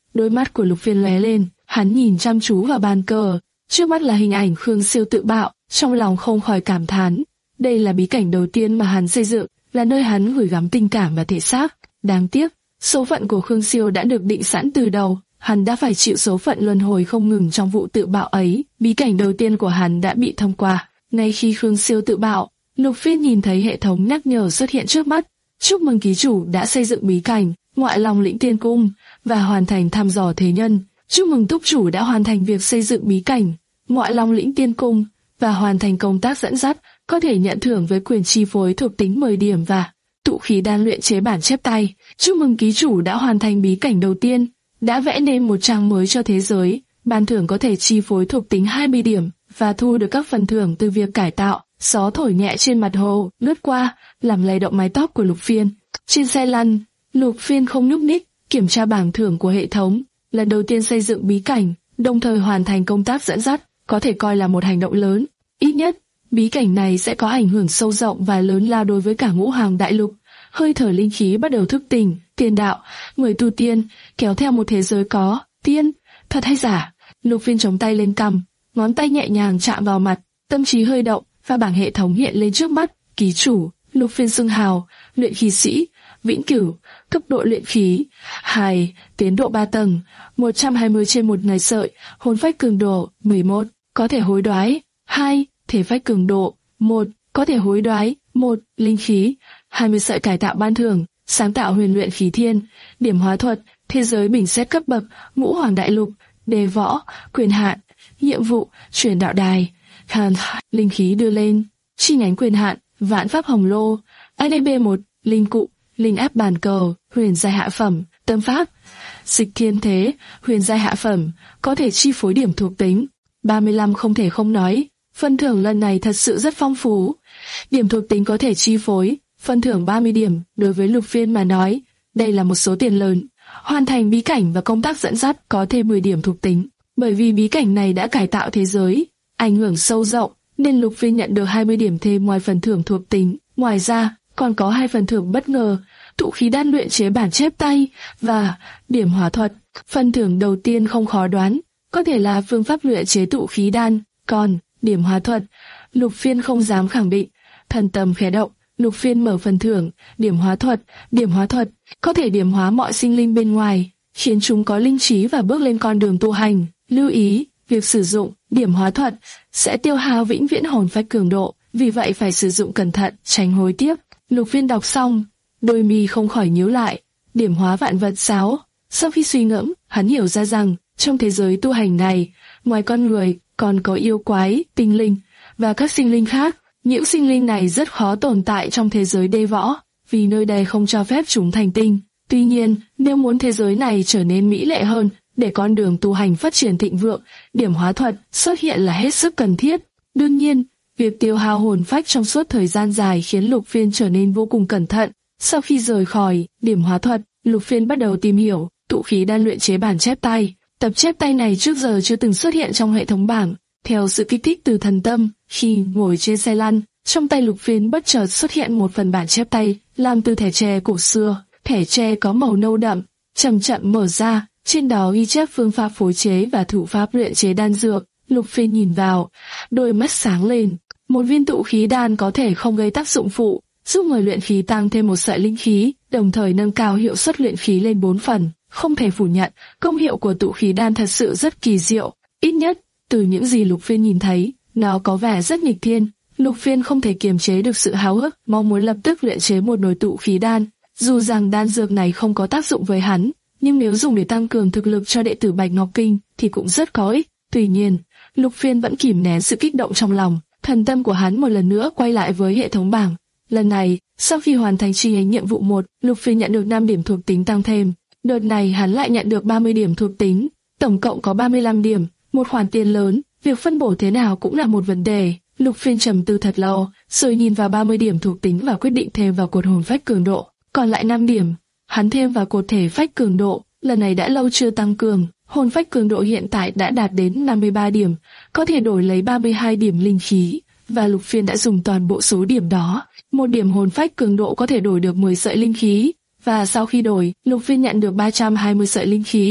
Đôi mắt của Lục Phiên lóe lên, hắn nhìn chăm chú vào bàn cờ. Trước mắt là hình ảnh Khương Siêu tự bạo, trong lòng không khỏi cảm thán. Đây là bí cảnh đầu tiên mà hắn xây dựng, là nơi hắn gửi gắm tình cảm và thể xác. Đáng tiếc, số phận của Khương Siêu đã được định sẵn từ đầu, hắn đã phải chịu số phận luân hồi không ngừng trong vụ tự bạo ấy. Bí cảnh đầu tiên của hắn đã bị thông qua. Ngay khi Khương Siêu tự bạo, Lục Phiên nhìn thấy hệ thống nhắc nhở xuất hiện trước mắt. Chúc mừng ký chủ đã xây dựng bí cảnh Ngoại Long Lĩnh Tiên Cung và hoàn thành thăm dò thế nhân. Chúc mừng túc chủ đã hoàn thành việc xây dựng bí cảnh Ngoại Long Lĩnh Tiên Cung và hoàn thành công tác dẫn dắt, có thể nhận thưởng với quyền chi phối thuộc tính mười điểm và tụ khí đan luyện chế bản chép tay. Chúc mừng ký chủ đã hoàn thành bí cảnh đầu tiên, đã vẽ nên một trang mới cho thế giới. Ban thưởng có thể chi phối thuộc tính hai mươi điểm và thu được các phần thưởng từ việc cải tạo. Gió thổi nhẹ trên mặt hồ lướt qua, làm lay động mái tóc của Lục Phiên. Trên xe lăn, Lục Phiên không nhúc nhích, kiểm tra bảng thưởng của hệ thống. Lần đầu tiên xây dựng bí cảnh, đồng thời hoàn thành công tác dẫn dắt, có thể coi là một hành động lớn. Ít nhất, bí cảnh này sẽ có ảnh hưởng sâu rộng và lớn lao đối với cả Ngũ Hoàng Đại Lục. Hơi thở linh khí bắt đầu thức tỉnh, tiền đạo, người tu tiên, kéo theo một thế giới có tiên, thật hay giả. Lục Phiên chống tay lên cằm, ngón tay nhẹ nhàng chạm vào mặt, tâm trí hơi động và bảng hệ thống hiện lên trước mắt. Ký chủ Lục Phiên xưng hào, luyện khí sĩ, vĩnh cửu, cấp độ luyện khí hai, tiến độ ba tầng, một trăm hai mươi trên một ngày sợi, hồn phách cường độ mười một, có thể hối đoái hai, thể phách cường độ một, có thể hối đoái một, linh khí hai mươi sợi cải tạo ban thưởng, sáng tạo huyền luyện khí thiên, điểm hóa thuật, thế giới bình xét cấp bậc, Ngũ Hoàng Đại Lục, đề võ, quyền hạn, nhiệm vụ, truyền đạo đài, hàn, linh khí đưa lên, chi nhánh quyền hạn, vạn pháp hồng lô, a đê bê một, linh cụ, linh áp bàn cờ, huyền giai hạ phẩm, tâm pháp, dịch thiên thế, huyền giai hạ phẩm, có thể chi phối điểm thuộc tính, ba mươi lăm không thể không nói, phần thưởng lần này thật sự rất phong phú. Điểm thuộc tính có thể chi phối, phần thưởng ba mươi điểm, đối với Lục Phiên mà nói, đây là một số tiền lớn. Hoàn thành bí cảnh và công tác dẫn dắt có thêm mười điểm thuộc tính, bởi vì bí cảnh này đã cải tạo thế giới, ảnh hưởng sâu rộng, nên Lục Phiên nhận được hai mươi điểm thêm ngoài phần thưởng thuộc tính. Ngoài ra, còn có hai phần thưởng bất ngờ, tụ khí đan luyện chế bản chép tay và điểm hóa thuật. Phần thưởng đầu tiên không khó đoán, có thể là phương pháp luyện chế tụ khí đan, còn điểm hóa thuật, Lục Phiên không dám khẳng định. Thần tâm khẽ động, Lục Phiên mở phần thưởng, điểm hóa thuật. Điểm hóa thuật có thể điểm hóa mọi sinh linh bên ngoài, khiến chúng có linh trí và bước lên con đường tu hành. Lưu ý, việc sử dụng điểm hóa thuật sẽ tiêu hao vĩnh viễn hồn phách cường độ, vì vậy phải sử dụng cẩn thận, tránh hối tiếc. Lục Phiên đọc xong, đôi mi không khỏi nhíu lại. Điểm hóa vạn vật sáu. Sau khi suy ngẫm, hắn hiểu ra rằng trong thế giới tu hành này, ngoài con người còn có yêu quái, tinh linh và các sinh linh khác. Những sinh linh này rất khó tồn tại trong thế giới đê võ, vì nơi đây không cho phép chúng thành tinh. Tuy nhiên, nếu muốn thế giới này trở nên mỹ lệ hơn, để con đường tu hành phát triển thịnh vượng, điểm hóa thuật xuất hiện là hết sức cần thiết. Đương nhiên, việc tiêu hao hồn phách trong suốt thời gian dài khiến Lục Phiên trở nên vô cùng cẩn thận. Sau khi rời khỏi điểm hóa thuật, Lục Phiên bắt đầu tìm hiểu tụ khí đan luyện chế bản chép tay. Tập chép tay này trước giờ chưa từng xuất hiện trong hệ thống bảng. Theo sự kích thích từ thần tâm, khi ngồi trên xe lăn, trong tay Lục Phiên bất chợt xuất hiện một phần bản chép tay, làm từ thẻ tre cổ xưa. Thẻ tre có màu nâu đậm, chậm chậm mở ra, trên đó ghi chép phương pháp phối chế và thủ pháp luyện chế đan dược. Lục Phiên nhìn vào, đôi mắt sáng lên. Một viên tụ khí đan có thể không gây tác dụng phụ, giúp người luyện khí tăng thêm một sợi linh khí, đồng thời nâng cao hiệu suất luyện khí lên bốn phần. Không thể phủ nhận, công hiệu của tụ khí đan thật sự rất kỳ diệu. Ít nhất, từ những gì Lục Phiên nhìn thấy, nó có vẻ rất nghịch thiên. Lục Phiên không thể kiềm chế được sự háo hức, mong muốn lập tức luyện chế một nồi tụ khí đan. Dù rằng đan dược này không có tác dụng với hắn, nhưng nếu dùng để tăng cường thực lực cho đệ tử Bạch Ngọc Kinh thì cũng rất có ích. Tuy nhiên, Lục Phiên vẫn kìm nén sự kích động trong lòng. Thần tâm của hắn một lần nữa quay lại với hệ thống bảng. Lần này, sau khi hoàn thành chi nhánh nhiệm vụ một, Lục Phiên nhận được năm điểm thuộc tính tăng thêm. Đợt này hắn lại nhận được ba mươi điểm thuộc tính, tổng cộng có ba mươi lăm điểm, một khoản tiền lớn. Việc phân bổ thế nào cũng là một vấn đề. Lục Phiên trầm tư thật lâu, rồi nhìn vào ba mươi điểm thuộc tính và quyết định thêm vào cột hồn phách cường độ. Còn lại năm điểm, hắn thêm vào cột thể phách cường độ. Lần này đã lâu chưa tăng cường, hồn phách cường độ hiện tại đã đạt đến năm mươi ba điểm, có thể đổi lấy ba mươi hai điểm linh khí, và Lục Phiên đã dùng toàn bộ số điểm đó. Một điểm hồn phách cường độ có thể đổi được mười sợi linh khí, và sau khi đổi, Lục Phiên nhận được ba trăm hai mươi sợi linh khí.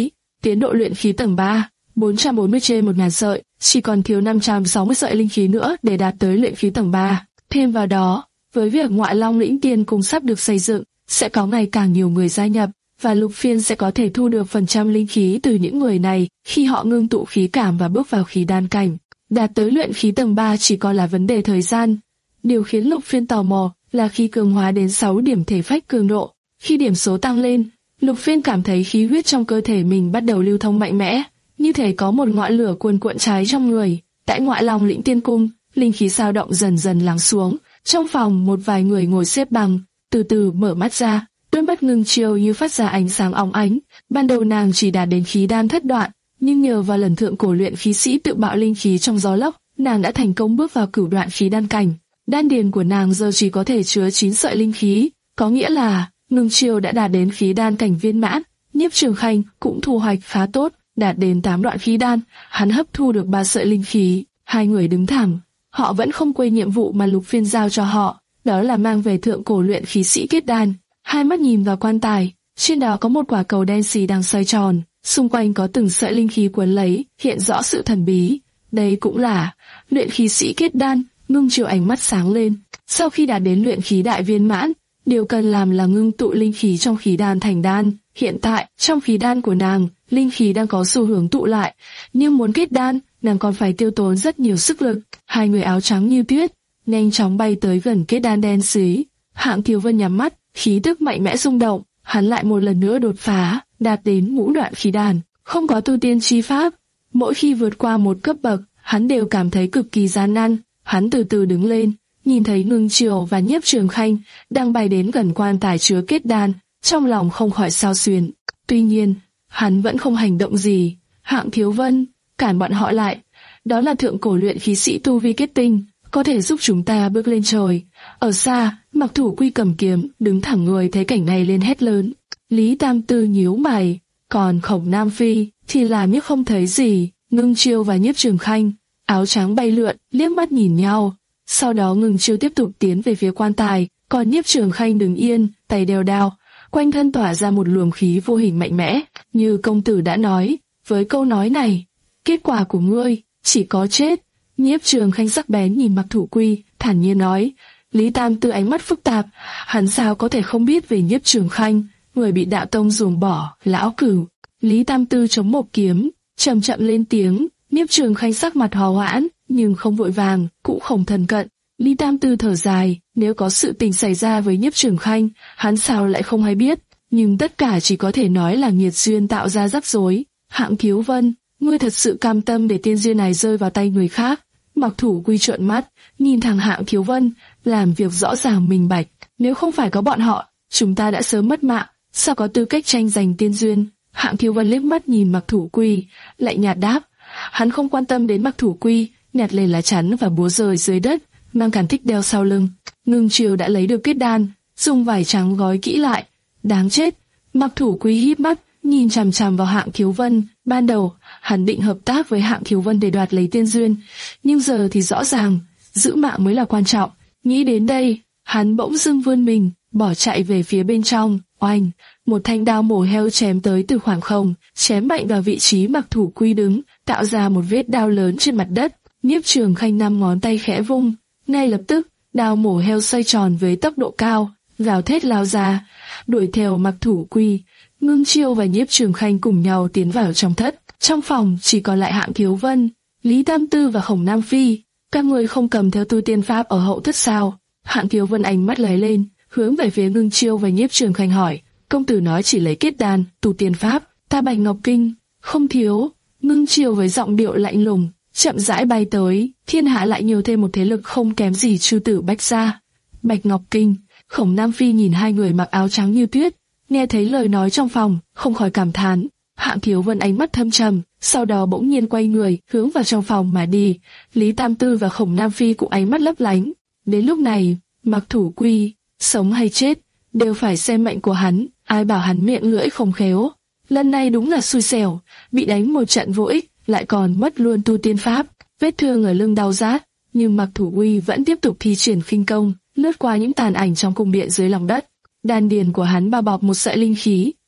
tiến độ luyện khí tầng ba, bốn trăm bốn mươi trên một nghìn sợi, chỉ còn thiếu năm trăm sáu mươi sợi linh khí nữa để đạt tới luyện khí tầng ba. Thêm vào đó, với việc Ngoại Long Lĩnh Tiên Cung sắp được xây dựng, sẽ có ngày càng nhiều người gia nhập, và Lục Phiên sẽ có thể thu được phần trăm linh khí từ những người này khi họ ngưng tụ khí cảm và bước vào khí đan cảnh. Đạt tới luyện khí tầng ba chỉ còn là vấn đề thời gian. Điều khiến Lục Phiên tò mò là khi cường hóa đến sáu điểm thể phách cường độ, khi điểm số tăng lên, Lục Phiên cảm thấy khí huyết trong cơ thể mình bắt đầu lưu thông mạnh mẽ, như thể có một ngọn lửa cuồn cuộn cháy trong người. Tại Ngoại Long Lĩnh Tiên Cung, linh khí dao động dần dần lắng xuống. Trong phòng, một vài người ngồi xếp bằng, từ từ mở mắt ra, đôi mắt Ngưng Chiêu như phát ra ánh sáng óng ánh. Ban đầu nàng chỉ đạt đến khí đan thất đoạn, nhưng nhờ vào lần thượng cổ luyện khí sĩ tự bạo linh khí trong gió lốc, nàng đã thành công bước vào cửu đoạn khí đan cảnh. Đan điền của nàng giờ chỉ có thể chứa chín sợi linh khí, có nghĩa là Ngưng Chiêu đã đạt đến khí đan cảnh viên mãn. Nhiếp Trường Khanh cũng thu hoạch khá tốt, đạt đến tám đoạn khí đan, hắn hấp thu được ba sợi linh khí. Hai người đứng thẳng, họ vẫn không quên nhiệm vụ mà Lục Phiên giao cho họ, đó là mang về thượng cổ luyện khí sĩ kết đan. Hai mắt nhìn vào quan tài, trên đó có một quả cầu đen xì đang xoay tròn, xung quanh có từng sợi linh khí cuốn lấy, hiện rõ sự thần bí. Đây cũng là luyện khí sĩ kết đan. Ngưng Chiêu ánh mắt sáng lên. Sau khi đạt đến luyện khí đại viên mãn, điều cần làm là ngưng tụ linh khí trong khí đan thành đan. Hiện tại, trong khí đan của nàng, linh khí đang có xu hướng tụ lại, nhưng muốn kết đan, nàng còn phải tiêu tốn rất nhiều sức lực. Hai người áo trắng như tuyết nhanh chóng bay tới gần kết đan đen xí. Hạng Thiếu Vân nhắm mắt, khí tức mạnh mẽ rung động, hắn lại một lần nữa đột phá, đạt đến ngũ đoạn khí đan. Không có tu tiên chi pháp, mỗi khi vượt qua một cấp bậc, hắn đều cảm thấy cực kỳ gian nan. Hắn từ từ đứng lên, nhìn thấy Ngưng Chiêu và Nhiếp Trường Khanh đang bay đến gần quan tài chứa kết đan, trong lòng không khỏi xao xuyến. Tuy nhiên, hắn vẫn không hành động gì. Hạng Thiếu Vân, cản bọn họ lại. Đó là thượng cổ luyện khí sĩ tu vi kết tinh, có thể giúp chúng ta bước lên trời. Ở xa, Mặc Thủ Quy cầm kiếm, đứng thẳng người thấy cảnh này lên hét lớn. Lý Tam Tư nhíu mày, còn Khổng Nam Phi thì làm như không thấy gì. Ngưng Chiêu và Nhiếp Trường Khanh, áo trắng bay lượn, liếc mắt nhìn nhau. Sau đó Ngưng Chiêu tiếp tục tiến về phía quan tài, còn Nhiếp Trường Khanh đứng yên, tay đeo đao, quanh thân tỏa ra một luồng khí vô hình mạnh mẽ. Như công tử đã nói, với câu nói này, kết quả của ngươi chỉ có chết. Nhiếp Trường Khanh sắc bén nhìn Mặc Thủ Quy, thản nhiên nói. Lý Tam Tư ánh mắt phức tạp, hắn sao có thể không biết về Nhiếp Trường Khanh, người bị đạo tông ruồng bỏ, lão cửu. Lý Tam Tư chống một kiếm, chậm chậm lên tiếng. Nhiếp Trường Khanh sắc mặt hòa hoãn, nhưng không vội vàng, cũng không thân cận. Lý Tam Tư thở dài, nếu có sự tình xảy ra với Nhiếp Trường Khanh, hắn sao lại không hay biết, nhưng tất cả chỉ có thể nói là nghiệt duyên tạo ra rắc rối. Hạng Thiếu Vân, ngươi thật sự cam tâm để tiên duyên này rơi vào tay người khác? Mặc Thủ Quy trợn mắt, nhìn thằng Hạng Thiếu Vân, làm việc rõ ràng minh bạch. Nếu không phải có bọn họ, chúng ta đã sớm mất mạng, sao có tư cách tranh giành tiên duyên? Hạng Thiếu Vân liếc mắt nhìn Mặc Thủ Quy, lại nhạt đáp. Hắn không quan tâm đến Mặc Thủ Quy, nhặt lên lá chắn và búa rời dưới đất, mang càn thích đeo sau lưng. Ngưng Chiêu đã lấy được kết đan, dùng vải trắng gói kỹ lại. Đáng chết! Mặc Thủ Quy híp mắt, nhìn chằm chằm vào Hạng Thiếu Vân. Ban đầu, hắn định hợp tác với Hạng Thiếu Vân để đoạt lấy tiên duyên, nhưng giờ thì rõ ràng, giữ mạng mới là quan trọng. Nghĩ đến đây, hắn bỗng dưng vươn mình, bỏ chạy về phía bên trong. Oanh! Một thanh đao mổ heo chém tới từ khoảng không, chém mạnh vào vị trí Mặc Thủ Quy đứng, tạo ra một vết đao lớn trên mặt đất. Nhiếp Trường Khanh năm ngón tay khẽ vung, ngay lập tức, đao mổ heo xoay tròn với tốc độ cao, gào thét lao ra, đuổi theo Mặc Thủ Quy. Ngưng Chiêu và Nhiếp Trường Khanh cùng nhau tiến vào trong thất. Trong phòng chỉ còn lại Hạng Thiếu Vân, Lý Tam Tư và Khổng Nam Phi. Các người không cầm theo tu tiên pháp ở hậu thất sao? Hạng Thiếu Vân ánh mắt lóe lên, hướng về phía Ngưng Chiêu và Nhiếp Trường Khanh hỏi. Công tử nói chỉ lấy kết đan, tu tiên pháp, ta Bạch Ngọc Kinh, không thiếu. Ngưng Chiêu với giọng điệu lạnh lùng, chậm rãi bay tới. Thiên hạ lại nhiều thêm một thế lực không kém gì Chư Tử Bách Gia. Bạch Ngọc Kinh. Khổng Nam Phi nhìn hai người mặc áo trắng như tuyết, nghe thấy lời nói trong phòng, không khỏi cảm thán. Hạng Thiếu Vân ánh mắt thâm trầm, sau đó bỗng nhiên quay người, hướng vào trong phòng mà đi. Lý Tam Tư và Khổng Nam Phi cũng ánh mắt lấp lánh. Đến lúc này, Mặc Thủ Quy, sống hay chết, đều phải xem mệnh của hắn. Ai bảo hắn miệng lưỡi không khéo, lần này đúng là xui xẻo, bị đánh một trận vô ích, lại còn mất luôn tu tiên pháp. Vết thương ở lưng đau rát, nhưng Mặc Thủ Quy vẫn tiếp tục thi triển khinh công, lướt qua những tàn ảnh trong cung điện dưới lòng đất. Đan điền của hắn bao bọc một sợi linh khí,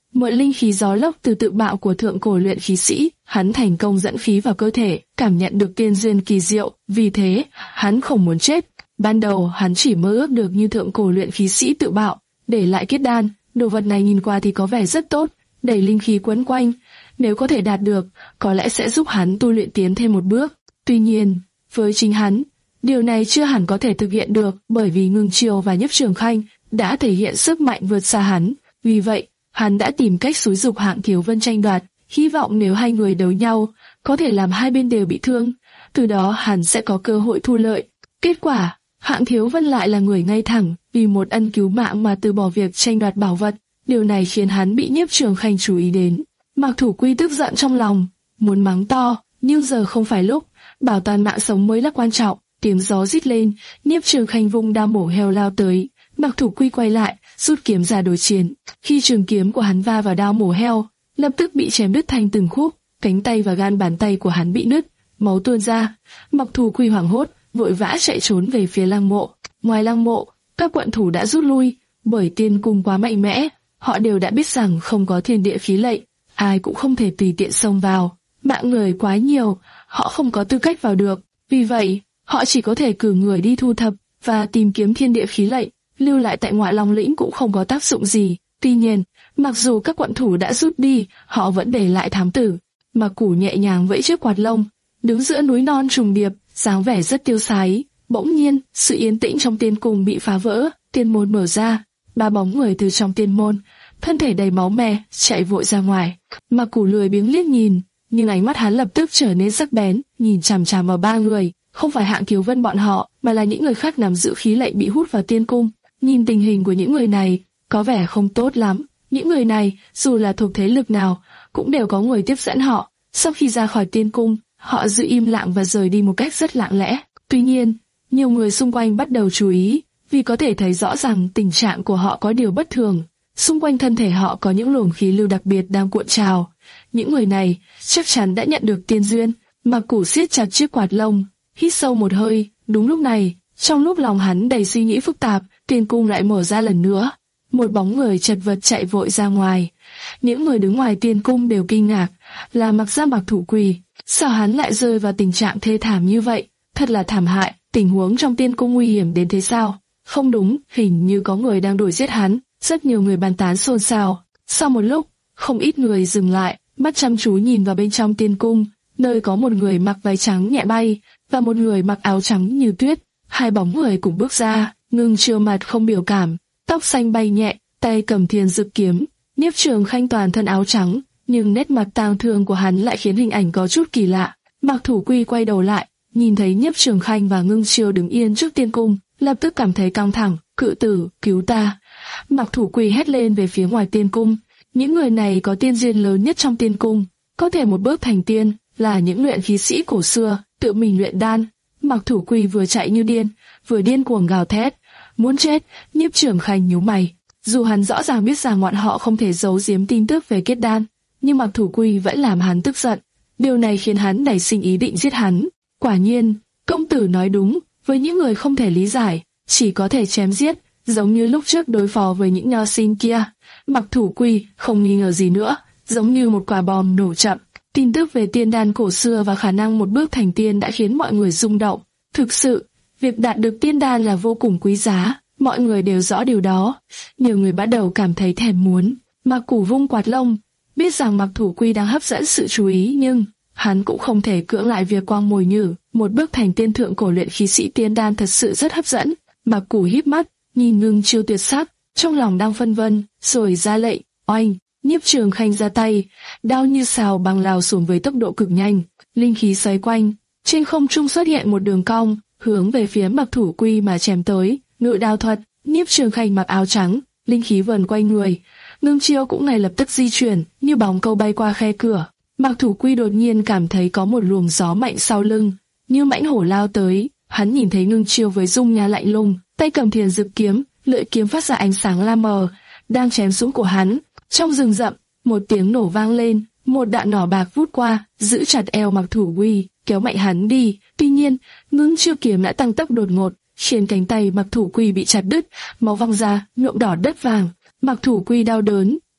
mượn linh khí gió lốc từ tự bạo của thượng cổ luyện khí sĩ, hắn thành công dẫn khí vào cơ thể, cảm nhận được tiên duyên kỳ diệu, vì thế, hắn không muốn chết. Ban đầu hắn chỉ mơ ước được như thượng cổ luyện khí sĩ tự bạo, để lại kết đan, đồ vật này nhìn qua thì có vẻ rất tốt, đẩy linh khí quấn quanh, nếu có thể đạt được, có lẽ sẽ giúp hắn tu luyện tiến thêm một bước. Tuy nhiên, với chính hắn, điều này chưa hẳn có thể thực hiện được, bởi vì Ngưng Chiêu và Nhiếp Trường Khanh đã thể hiện sức mạnh vượt xa hắn. Vì vậy, hắn đã tìm cách xúi giục Hạng Thiếu Vân tranh đoạt, hy vọng nếu hai người đấu nhau, có thể làm hai bên đều bị thương, từ đó hắn sẽ có cơ hội thu lợi. Kết quả, Hạng Thiếu Vân lại là người ngay thẳng, vì một ân cứu mạng mà từ bỏ việc tranh đoạt bảo vật. Điều này khiến hắn bị Nhiếp Trường Khanh chú ý đến. Mạc Thủ Quy tức giận trong lòng, muốn mắng to, nhưng giờ không phải lúc, bảo toàn mạng sống mới là quan trọng. Tiếng gió rít lên, Nhiếp Trường Khanh vung đao mổ heo lao tới. Mạc Thủ Quy quay lại, rút kiếm ra đối chiến. Khi trường kiếm của hắn va vào đao mổ heo, lập tức bị chém đứt thành từng khúc, cánh tay và gan bàn tay của hắn bị nứt, máu tuôn ra. Mạc Thủ Quy hoảng hốt, vội vã chạy trốn về phía lăng mộ. Ngoài lăng mộ, các quận thủ đã rút lui, bởi tiên cung quá mạnh mẽ, họ đều đã biết rằng không có thiên địa khí lệnh, ai cũng không thể tùy tiện xông vào. Mạng người quá nhiều, họ không có tư cách vào được. Vì vậy, họ chỉ có thể cử người đi thu thập và tìm kiếm thiên địa khí lệnh, lưu lại tại Ngoại Long lĩnh cũng không có tác dụng gì. Tuy nhiên, mặc dù các quận thủ đã rút đi, họ vẫn để lại thám tử. Mạc Củ nhẹ nhàng vẫy chiếc quạt lông, đứng giữa núi non trùng điệp, dáng vẻ rất tiêu sái. Bỗng nhiên, sự yên tĩnh trong tiên cung bị phá vỡ, tiên môn mở ra, ba bóng người từ trong tiên môn, thân thể đầy máu me, chạy vội ra ngoài. Mạc Củ lười biếng liếc nhìn, nhưng ánh mắt hắn lập tức trở nên sắc bén, nhìn chằm chằm vào ba người, không phải Hạng Kiều Vân bọn họ, mà là những người khác nắm giữ khí lệnh bị hút vào tiên cung. Nhìn tình hình của những người này, có vẻ không tốt lắm. Những người này, dù là thuộc thế lực nào, cũng đều có người tiếp dẫn họ. Sau khi ra khỏi tiên cung, họ giữ im lặng và rời đi một cách rất lặng lẽ. Tuy nhiên, nhiều người xung quanh bắt đầu chú ý, vì có thể thấy rõ ràng tình trạng của họ có điều bất thường. Xung quanh thân thể họ có những luồng khí lưu đặc biệt đang cuộn trào. Những người này chắc chắn đã nhận được tiên duyên. Mạc Củ siết chặt chiếc quạt lông, hít sâu một hơi. Đúng lúc này, trong lúc lòng hắn đầy suy nghĩ phức tạp, tiên cung lại mở ra lần nữa. Một bóng người chật vật chạy vội ra ngoài. Những người đứng ngoài tiên cung đều kinh ngạc, là Mặc Gia Mạc Thủ Quỳ. Sao hắn lại rơi vào tình trạng thê thảm như vậy? Thật là thảm hại. Tình huống trong tiên cung nguy hiểm đến thế sao? Không đúng, hình như có người đang đuổi giết hắn. Rất nhiều người bàn tán xôn xao. Sau một lúc, không ít người dừng lại, mắt chăm chú nhìn vào bên trong tiên cung, nơi có một người mặc váy trắng nhẹ bay và một người mặc áo trắng như tuyết. Hai bóng người cùng bước ra, Ngưng Chiêu mặt không biểu cảm, tóc xanh bay nhẹ, tay cầm thiên dực kiếm. Nhiếp Trường Khanh toàn thân áo trắng, nhưng nét mặt tang thương của hắn lại khiến hình ảnh có chút kỳ lạ. Mạc Thủ Quy quay đầu lại, nhìn thấy Nhiếp Trường Khanh và Ngưng Chiêu đứng yên trước tiên cung, lập tức cảm thấy căng thẳng. Cự tử, cứu ta! Mạc Thủ Quy hét lên về phía ngoài tiên cung. Những người này có tiên duyên lớn nhất trong tiên cung, có thể một bước thành tiên, là những luyện khí sĩ cổ xưa, tự mình luyện đan. Mạc Thủ Quy vừa chạy như điên, vừa điên cuồng gào thét, muốn chết. Nhiếp Trường Khanh nhíu mày, dù hắn rõ ràng biết rằng bọn họ không thể giấu giếm tin tức về kết đan, nhưng Mạc Thủ Quy vẫn làm hắn tức giận. Điều này khiến hắn nảy sinh ý định giết hắn. Quả nhiên, công tử nói đúng, với những người không thể lý giải, chỉ có thể chém giết, giống như lúc trước đối phó với những nho sinh kia. Mạc Thủ Quy không nghi ngờ gì nữa, giống như một quả bom nổ chậm. Tin tức về tiên đan cổ xưa và khả năng một bước thành tiên đã khiến mọi người rung động. Thực sự, việc đạt được tiên đan là vô cùng quý giá, mọi người đều rõ điều đó. Nhiều người bắt đầu cảm thấy thèm muốn. Mạc Củ vung quạt lông, biết rằng Mạc Thủ Quy đang hấp dẫn sự chú ý, nhưng hắn cũng không thể cưỡng lại việc quang mồi nhử. Một bước thành tiên thượng cổ luyện khí sĩ tiên đan thật sự rất hấp dẫn. Mạc Củ híp mắt, nhìn Ngưng Chiêu tuyệt sắc, trong lòng đang phân vân, rồi ra lệnh, oanh. Nhiếp Trường Khanh ra tay, đao như xào băng lao xuống với tốc độ cực nhanh, linh khí xoay quanh, trên không trung xuất hiện một đường cong, hướng về phía Mạc Thủ Quy mà chém tới. Ngự đao thuật. Nhiếp Trường Khanh mặc áo trắng, linh khí vần quanh người. Ngưng Chiêu cũng ngay lập tức di chuyển, như bóng câu bay qua khe cửa. Mạc Thủ Quy đột nhiên cảm thấy có một luồng gió mạnh sau lưng, như mãnh hổ lao tới. Hắn nhìn thấy Ngưng Chiêu với dung nhan lạnh lùng, tay cầm thiền dực kiếm, lưỡi kiếm phát ra ánh sáng lam mờ, đang chém xuống cổ hắn. Trong rừng rậm, một tiếng nổ vang lên, một đạn nỏ bạc vút qua, giữ chặt eo Mạc Thủ Quy, kéo mạnh hắn đi. Tuy nhiên, Ngưng Chiêu kiếm đã tăng tốc đột ngột, khiến cánh tay Mạc Thủ Quy bị chặt đứt, máu văng ra, nhuộm đỏ đất vàng. Mạc Thủ Quy đau đớn,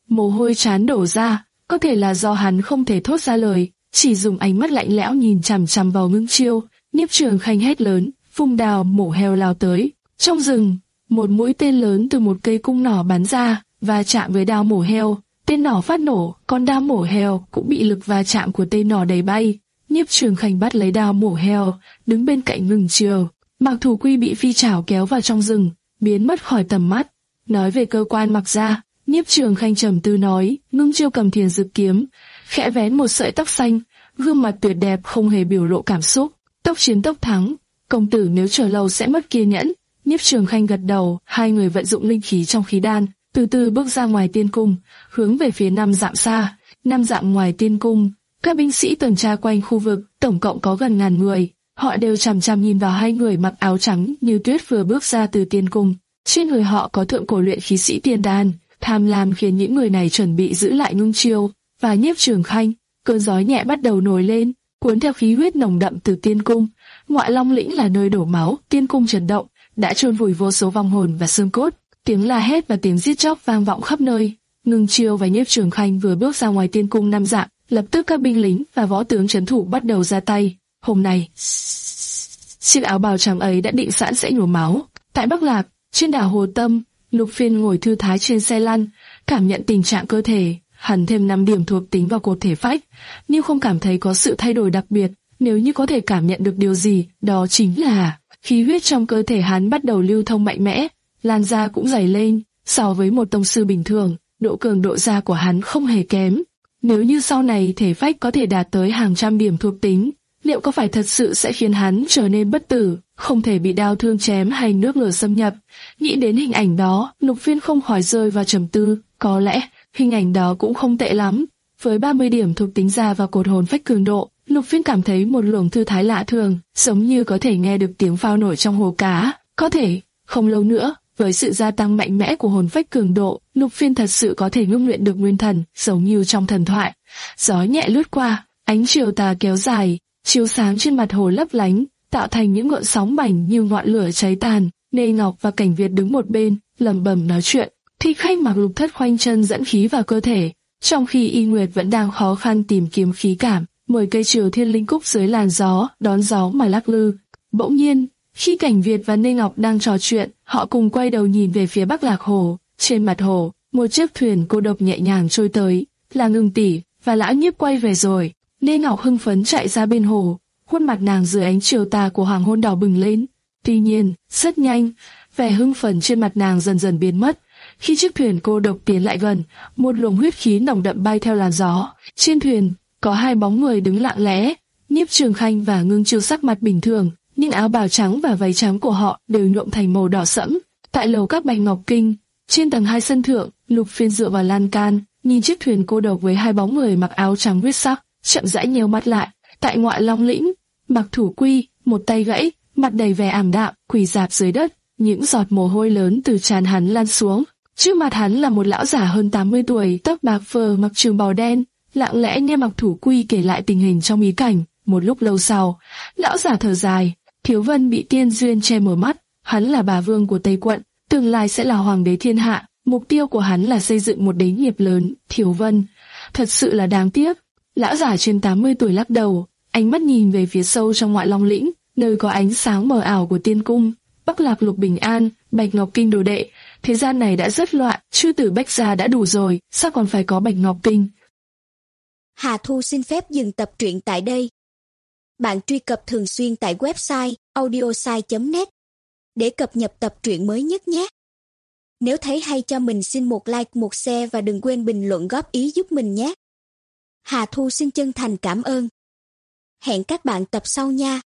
mồ hôi trán đổ ra, có thể là do hắn không thể thốt ra lời, chỉ dùng ánh mắt lạnh lẽo nhìn chằm chằm vào Ngưng Chiêu. Nhiếp Trường Khanh hét lớn, vung đao mổ heo lao tới. Trong rừng, một mũi tên lớn từ một cây cung nỏ bắn ra, va chạm với đao mổ heo. Tên nỏ phát nổ, còn đao mổ heo cũng bị lực va chạm của tên nỏ đẩy bay. Nhiếp Trường Khanh bắt lấy đao mổ heo, đứng bên cạnh Ngưng Chiêu. Mạc Thủ Quy bị phi chảo kéo vào trong rừng, biến mất khỏi tầm mắt. Nói về cơ quan Mạc gia, Nhiếp Trường Khanh trầm tư nói, Ngưng Chiêu cầm thiền dực kiếm, khẽ vén một sợi tóc xanh, gương mặt tuyệt đẹp không hề biểu lộ cảm xúc. Tốc chiến tốc thắng, công tử nếu chờ lâu sẽ mất kiên nhẫn. Nhiếp Trường Khanh gật đầu, hai người vận dụng linh khí trong khí đan, từ từ bước ra ngoài tiên cung, hướng về phía năm dặm xa. Năm dặm ngoài tiên cung, các binh sĩ tuần tra quanh khu vực, tổng cộng có gần ngàn người. Họ đều chằm chằm nhìn vào hai người mặc áo trắng như tuyết vừa bước ra từ tiên cung. Trên người họ có thượng cổ luyện khí sĩ tiên đan, tham lam khiến những người này chuẩn bị giữ lại Ngưng Chiêu và Nhiếp Trường Khanh. Cơn gió nhẹ bắt đầu nổi lên, cuốn theo khí huyết nồng đậm từ tiên cung. Ngoại Long lĩnh là nơi đổ máu, tiên cung chấn động, đã chôn vùi vô số vong hồn và xương cốt. Tiếng la hét và tiếng giết chóc vang vọng khắp nơi. Ngưng Chiêu và Nhiếp Trường Khanh vừa bước ra ngoài tiên cung năm dặm, lập tức các binh lính và võ tướng trấn thủ bắt đầu ra tay. Hôm nay, chiếc áo bào trắng ấy đã định sẵn sẽ nhổ máu. Tại Bắc Lạc, trên đảo Hồ Tâm, Lục Phiên ngồi thư thái trên xe lăn, cảm nhận tình trạng cơ thể. Hắn thêm năm điểm thuộc tính vào cột thể phách, nhưng không cảm thấy có sự thay đổi đặc biệt. Nếu như có thể cảm nhận được điều gì, đó chính là khí huyết trong cơ thể hắn bắt đầu lưu thông mạnh mẽ, làn da cũng dày lên. So với một tông sư bình thường, độ cường độ da của hắn không hề kém. Nếu như sau này thể phách có thể đạt tới hàng trăm điểm thuộc tính, liệu có phải thật sự sẽ khiến hắn trở nên bất tử, không thể bị đao thương chém hay nước lửa xâm nhập? Nghĩ đến hình ảnh đó, Lục Phiên không khỏi rơi vào trầm tư. Có lẽ hình ảnh đó cũng không tệ lắm. Với ba mươi điểm thuộc tính da và cột hồn phách cường độ, Lục Phiên cảm thấy một luồng thư thái lạ thường, giống như có thể nghe được tiếng phao nổi trong hồ cá. Có thể, không lâu nữa, với sự gia tăng mạnh mẽ của hồn phách cường độ, Lục Phiên thật sự có thể ngưng luyện được nguyên thần, giống như trong thần thoại. Gió nhẹ lướt qua, ánh chiều tà kéo dài, chiếu sáng trên mặt hồ lấp lánh, tạo thành những gợn sóng mảnh như ngọn lửa cháy tàn. Nê Ngọc và Cảnh Việt đứng một bên, lẩm bẩm nói chuyện. Thi Khách mặc Lục Thất khoanh chân dẫn khí vào cơ thể, trong khi Y Nguyệt vẫn đang khó khăn tìm kiếm khí cảm. Mười cây Triều Thiên Linh Cúc dưới làn gió, đón gió mà lắc lư. Bỗng nhiên, khi Cảnh Việt và Nê Ngọc đang trò chuyện, họ cùng quay đầu nhìn về phía Bắc Lạc Hồ. Trên mặt hồ, một chiếc thuyền cô độc nhẹ nhàng trôi tới, là Ngưng tỷ và Lão Nhiếp quay về rồi. Nê Ngọc hưng phấn chạy ra bên hồ, khuôn mặt nàng dưới ánh chiều tà của hoàng hôn đỏ bừng lên. Tuy nhiên, rất nhanh, vẻ hưng phấn trên mặt nàng dần dần biến mất. Khi chiếc thuyền cô độc tiến lại gần, một luồng huyết khí nồng đậm bay theo làn gió. Trên thuyền có hai bóng người đứng lặng lẽ. Nhiếp Trường Khanh và Ngưng Chiêu sắc mặt bình thường, nhưng áo bào trắng và váy trắng của họ đều nhuộm thành màu đỏ sẫm. Tại lầu các Bạch Ngọc Kinh, trên tầng hai sân thượng, Lục Phiên dựa vào lan can, nhìn chiếc thuyền cô độc với hai bóng người mặc áo trắng huyết sắc, chậm rãi nheo mắt lại. Tại Ngoại Long lĩnh, Mạc Thủ Quy, một tay gãy, mặt đầy vẻ ảm đạm, quỳ rạp dưới đất, những giọt mồ hôi lớn từ trán hắn lan xuống. Trước mặt hắn là một lão giả hơn tám mươi tuổi, tóc bạc phơ, mặc trường bào đen, lặng lẽ nghe Mạc Thủ Quy kể lại tình hình trong ý cảnh. Một lúc lâu sau, lão giả thở dài. Thiếu Vân bị tiên duyên che mở mắt, hắn là bà vương của Tây Quận, tương lai sẽ là hoàng đế thiên hạ. Mục tiêu của hắn là xây dựng một đế nghiệp lớn. Thiếu Vân, thật sự là đáng tiếc. Lão giả trên tám mươi tuổi lắc đầu, ánh mắt nhìn về phía sâu trong Ngoại Long lĩnh, nơi có ánh sáng mờ ảo của tiên cung. Bắc Lạc Lục Bình An, Bạch Ngọc Kinh đồ đệ, thế gian này đã rất loạn, chư tử Bách gia đã đủ rồi, sao còn phải có Bạch Ngọc Kinh? Hà Thu xin phép dừng tập truyện tại đây. Bạn truy cập thường xuyên tại website audiosai chấm net để cập nhật tập truyện mới nhất nhé. Nếu thấy hay cho mình xin một like, một share và đừng quên bình luận góp ý giúp mình nhé. Hà Thu xin chân thành cảm ơn. Hẹn các bạn tập sau nha.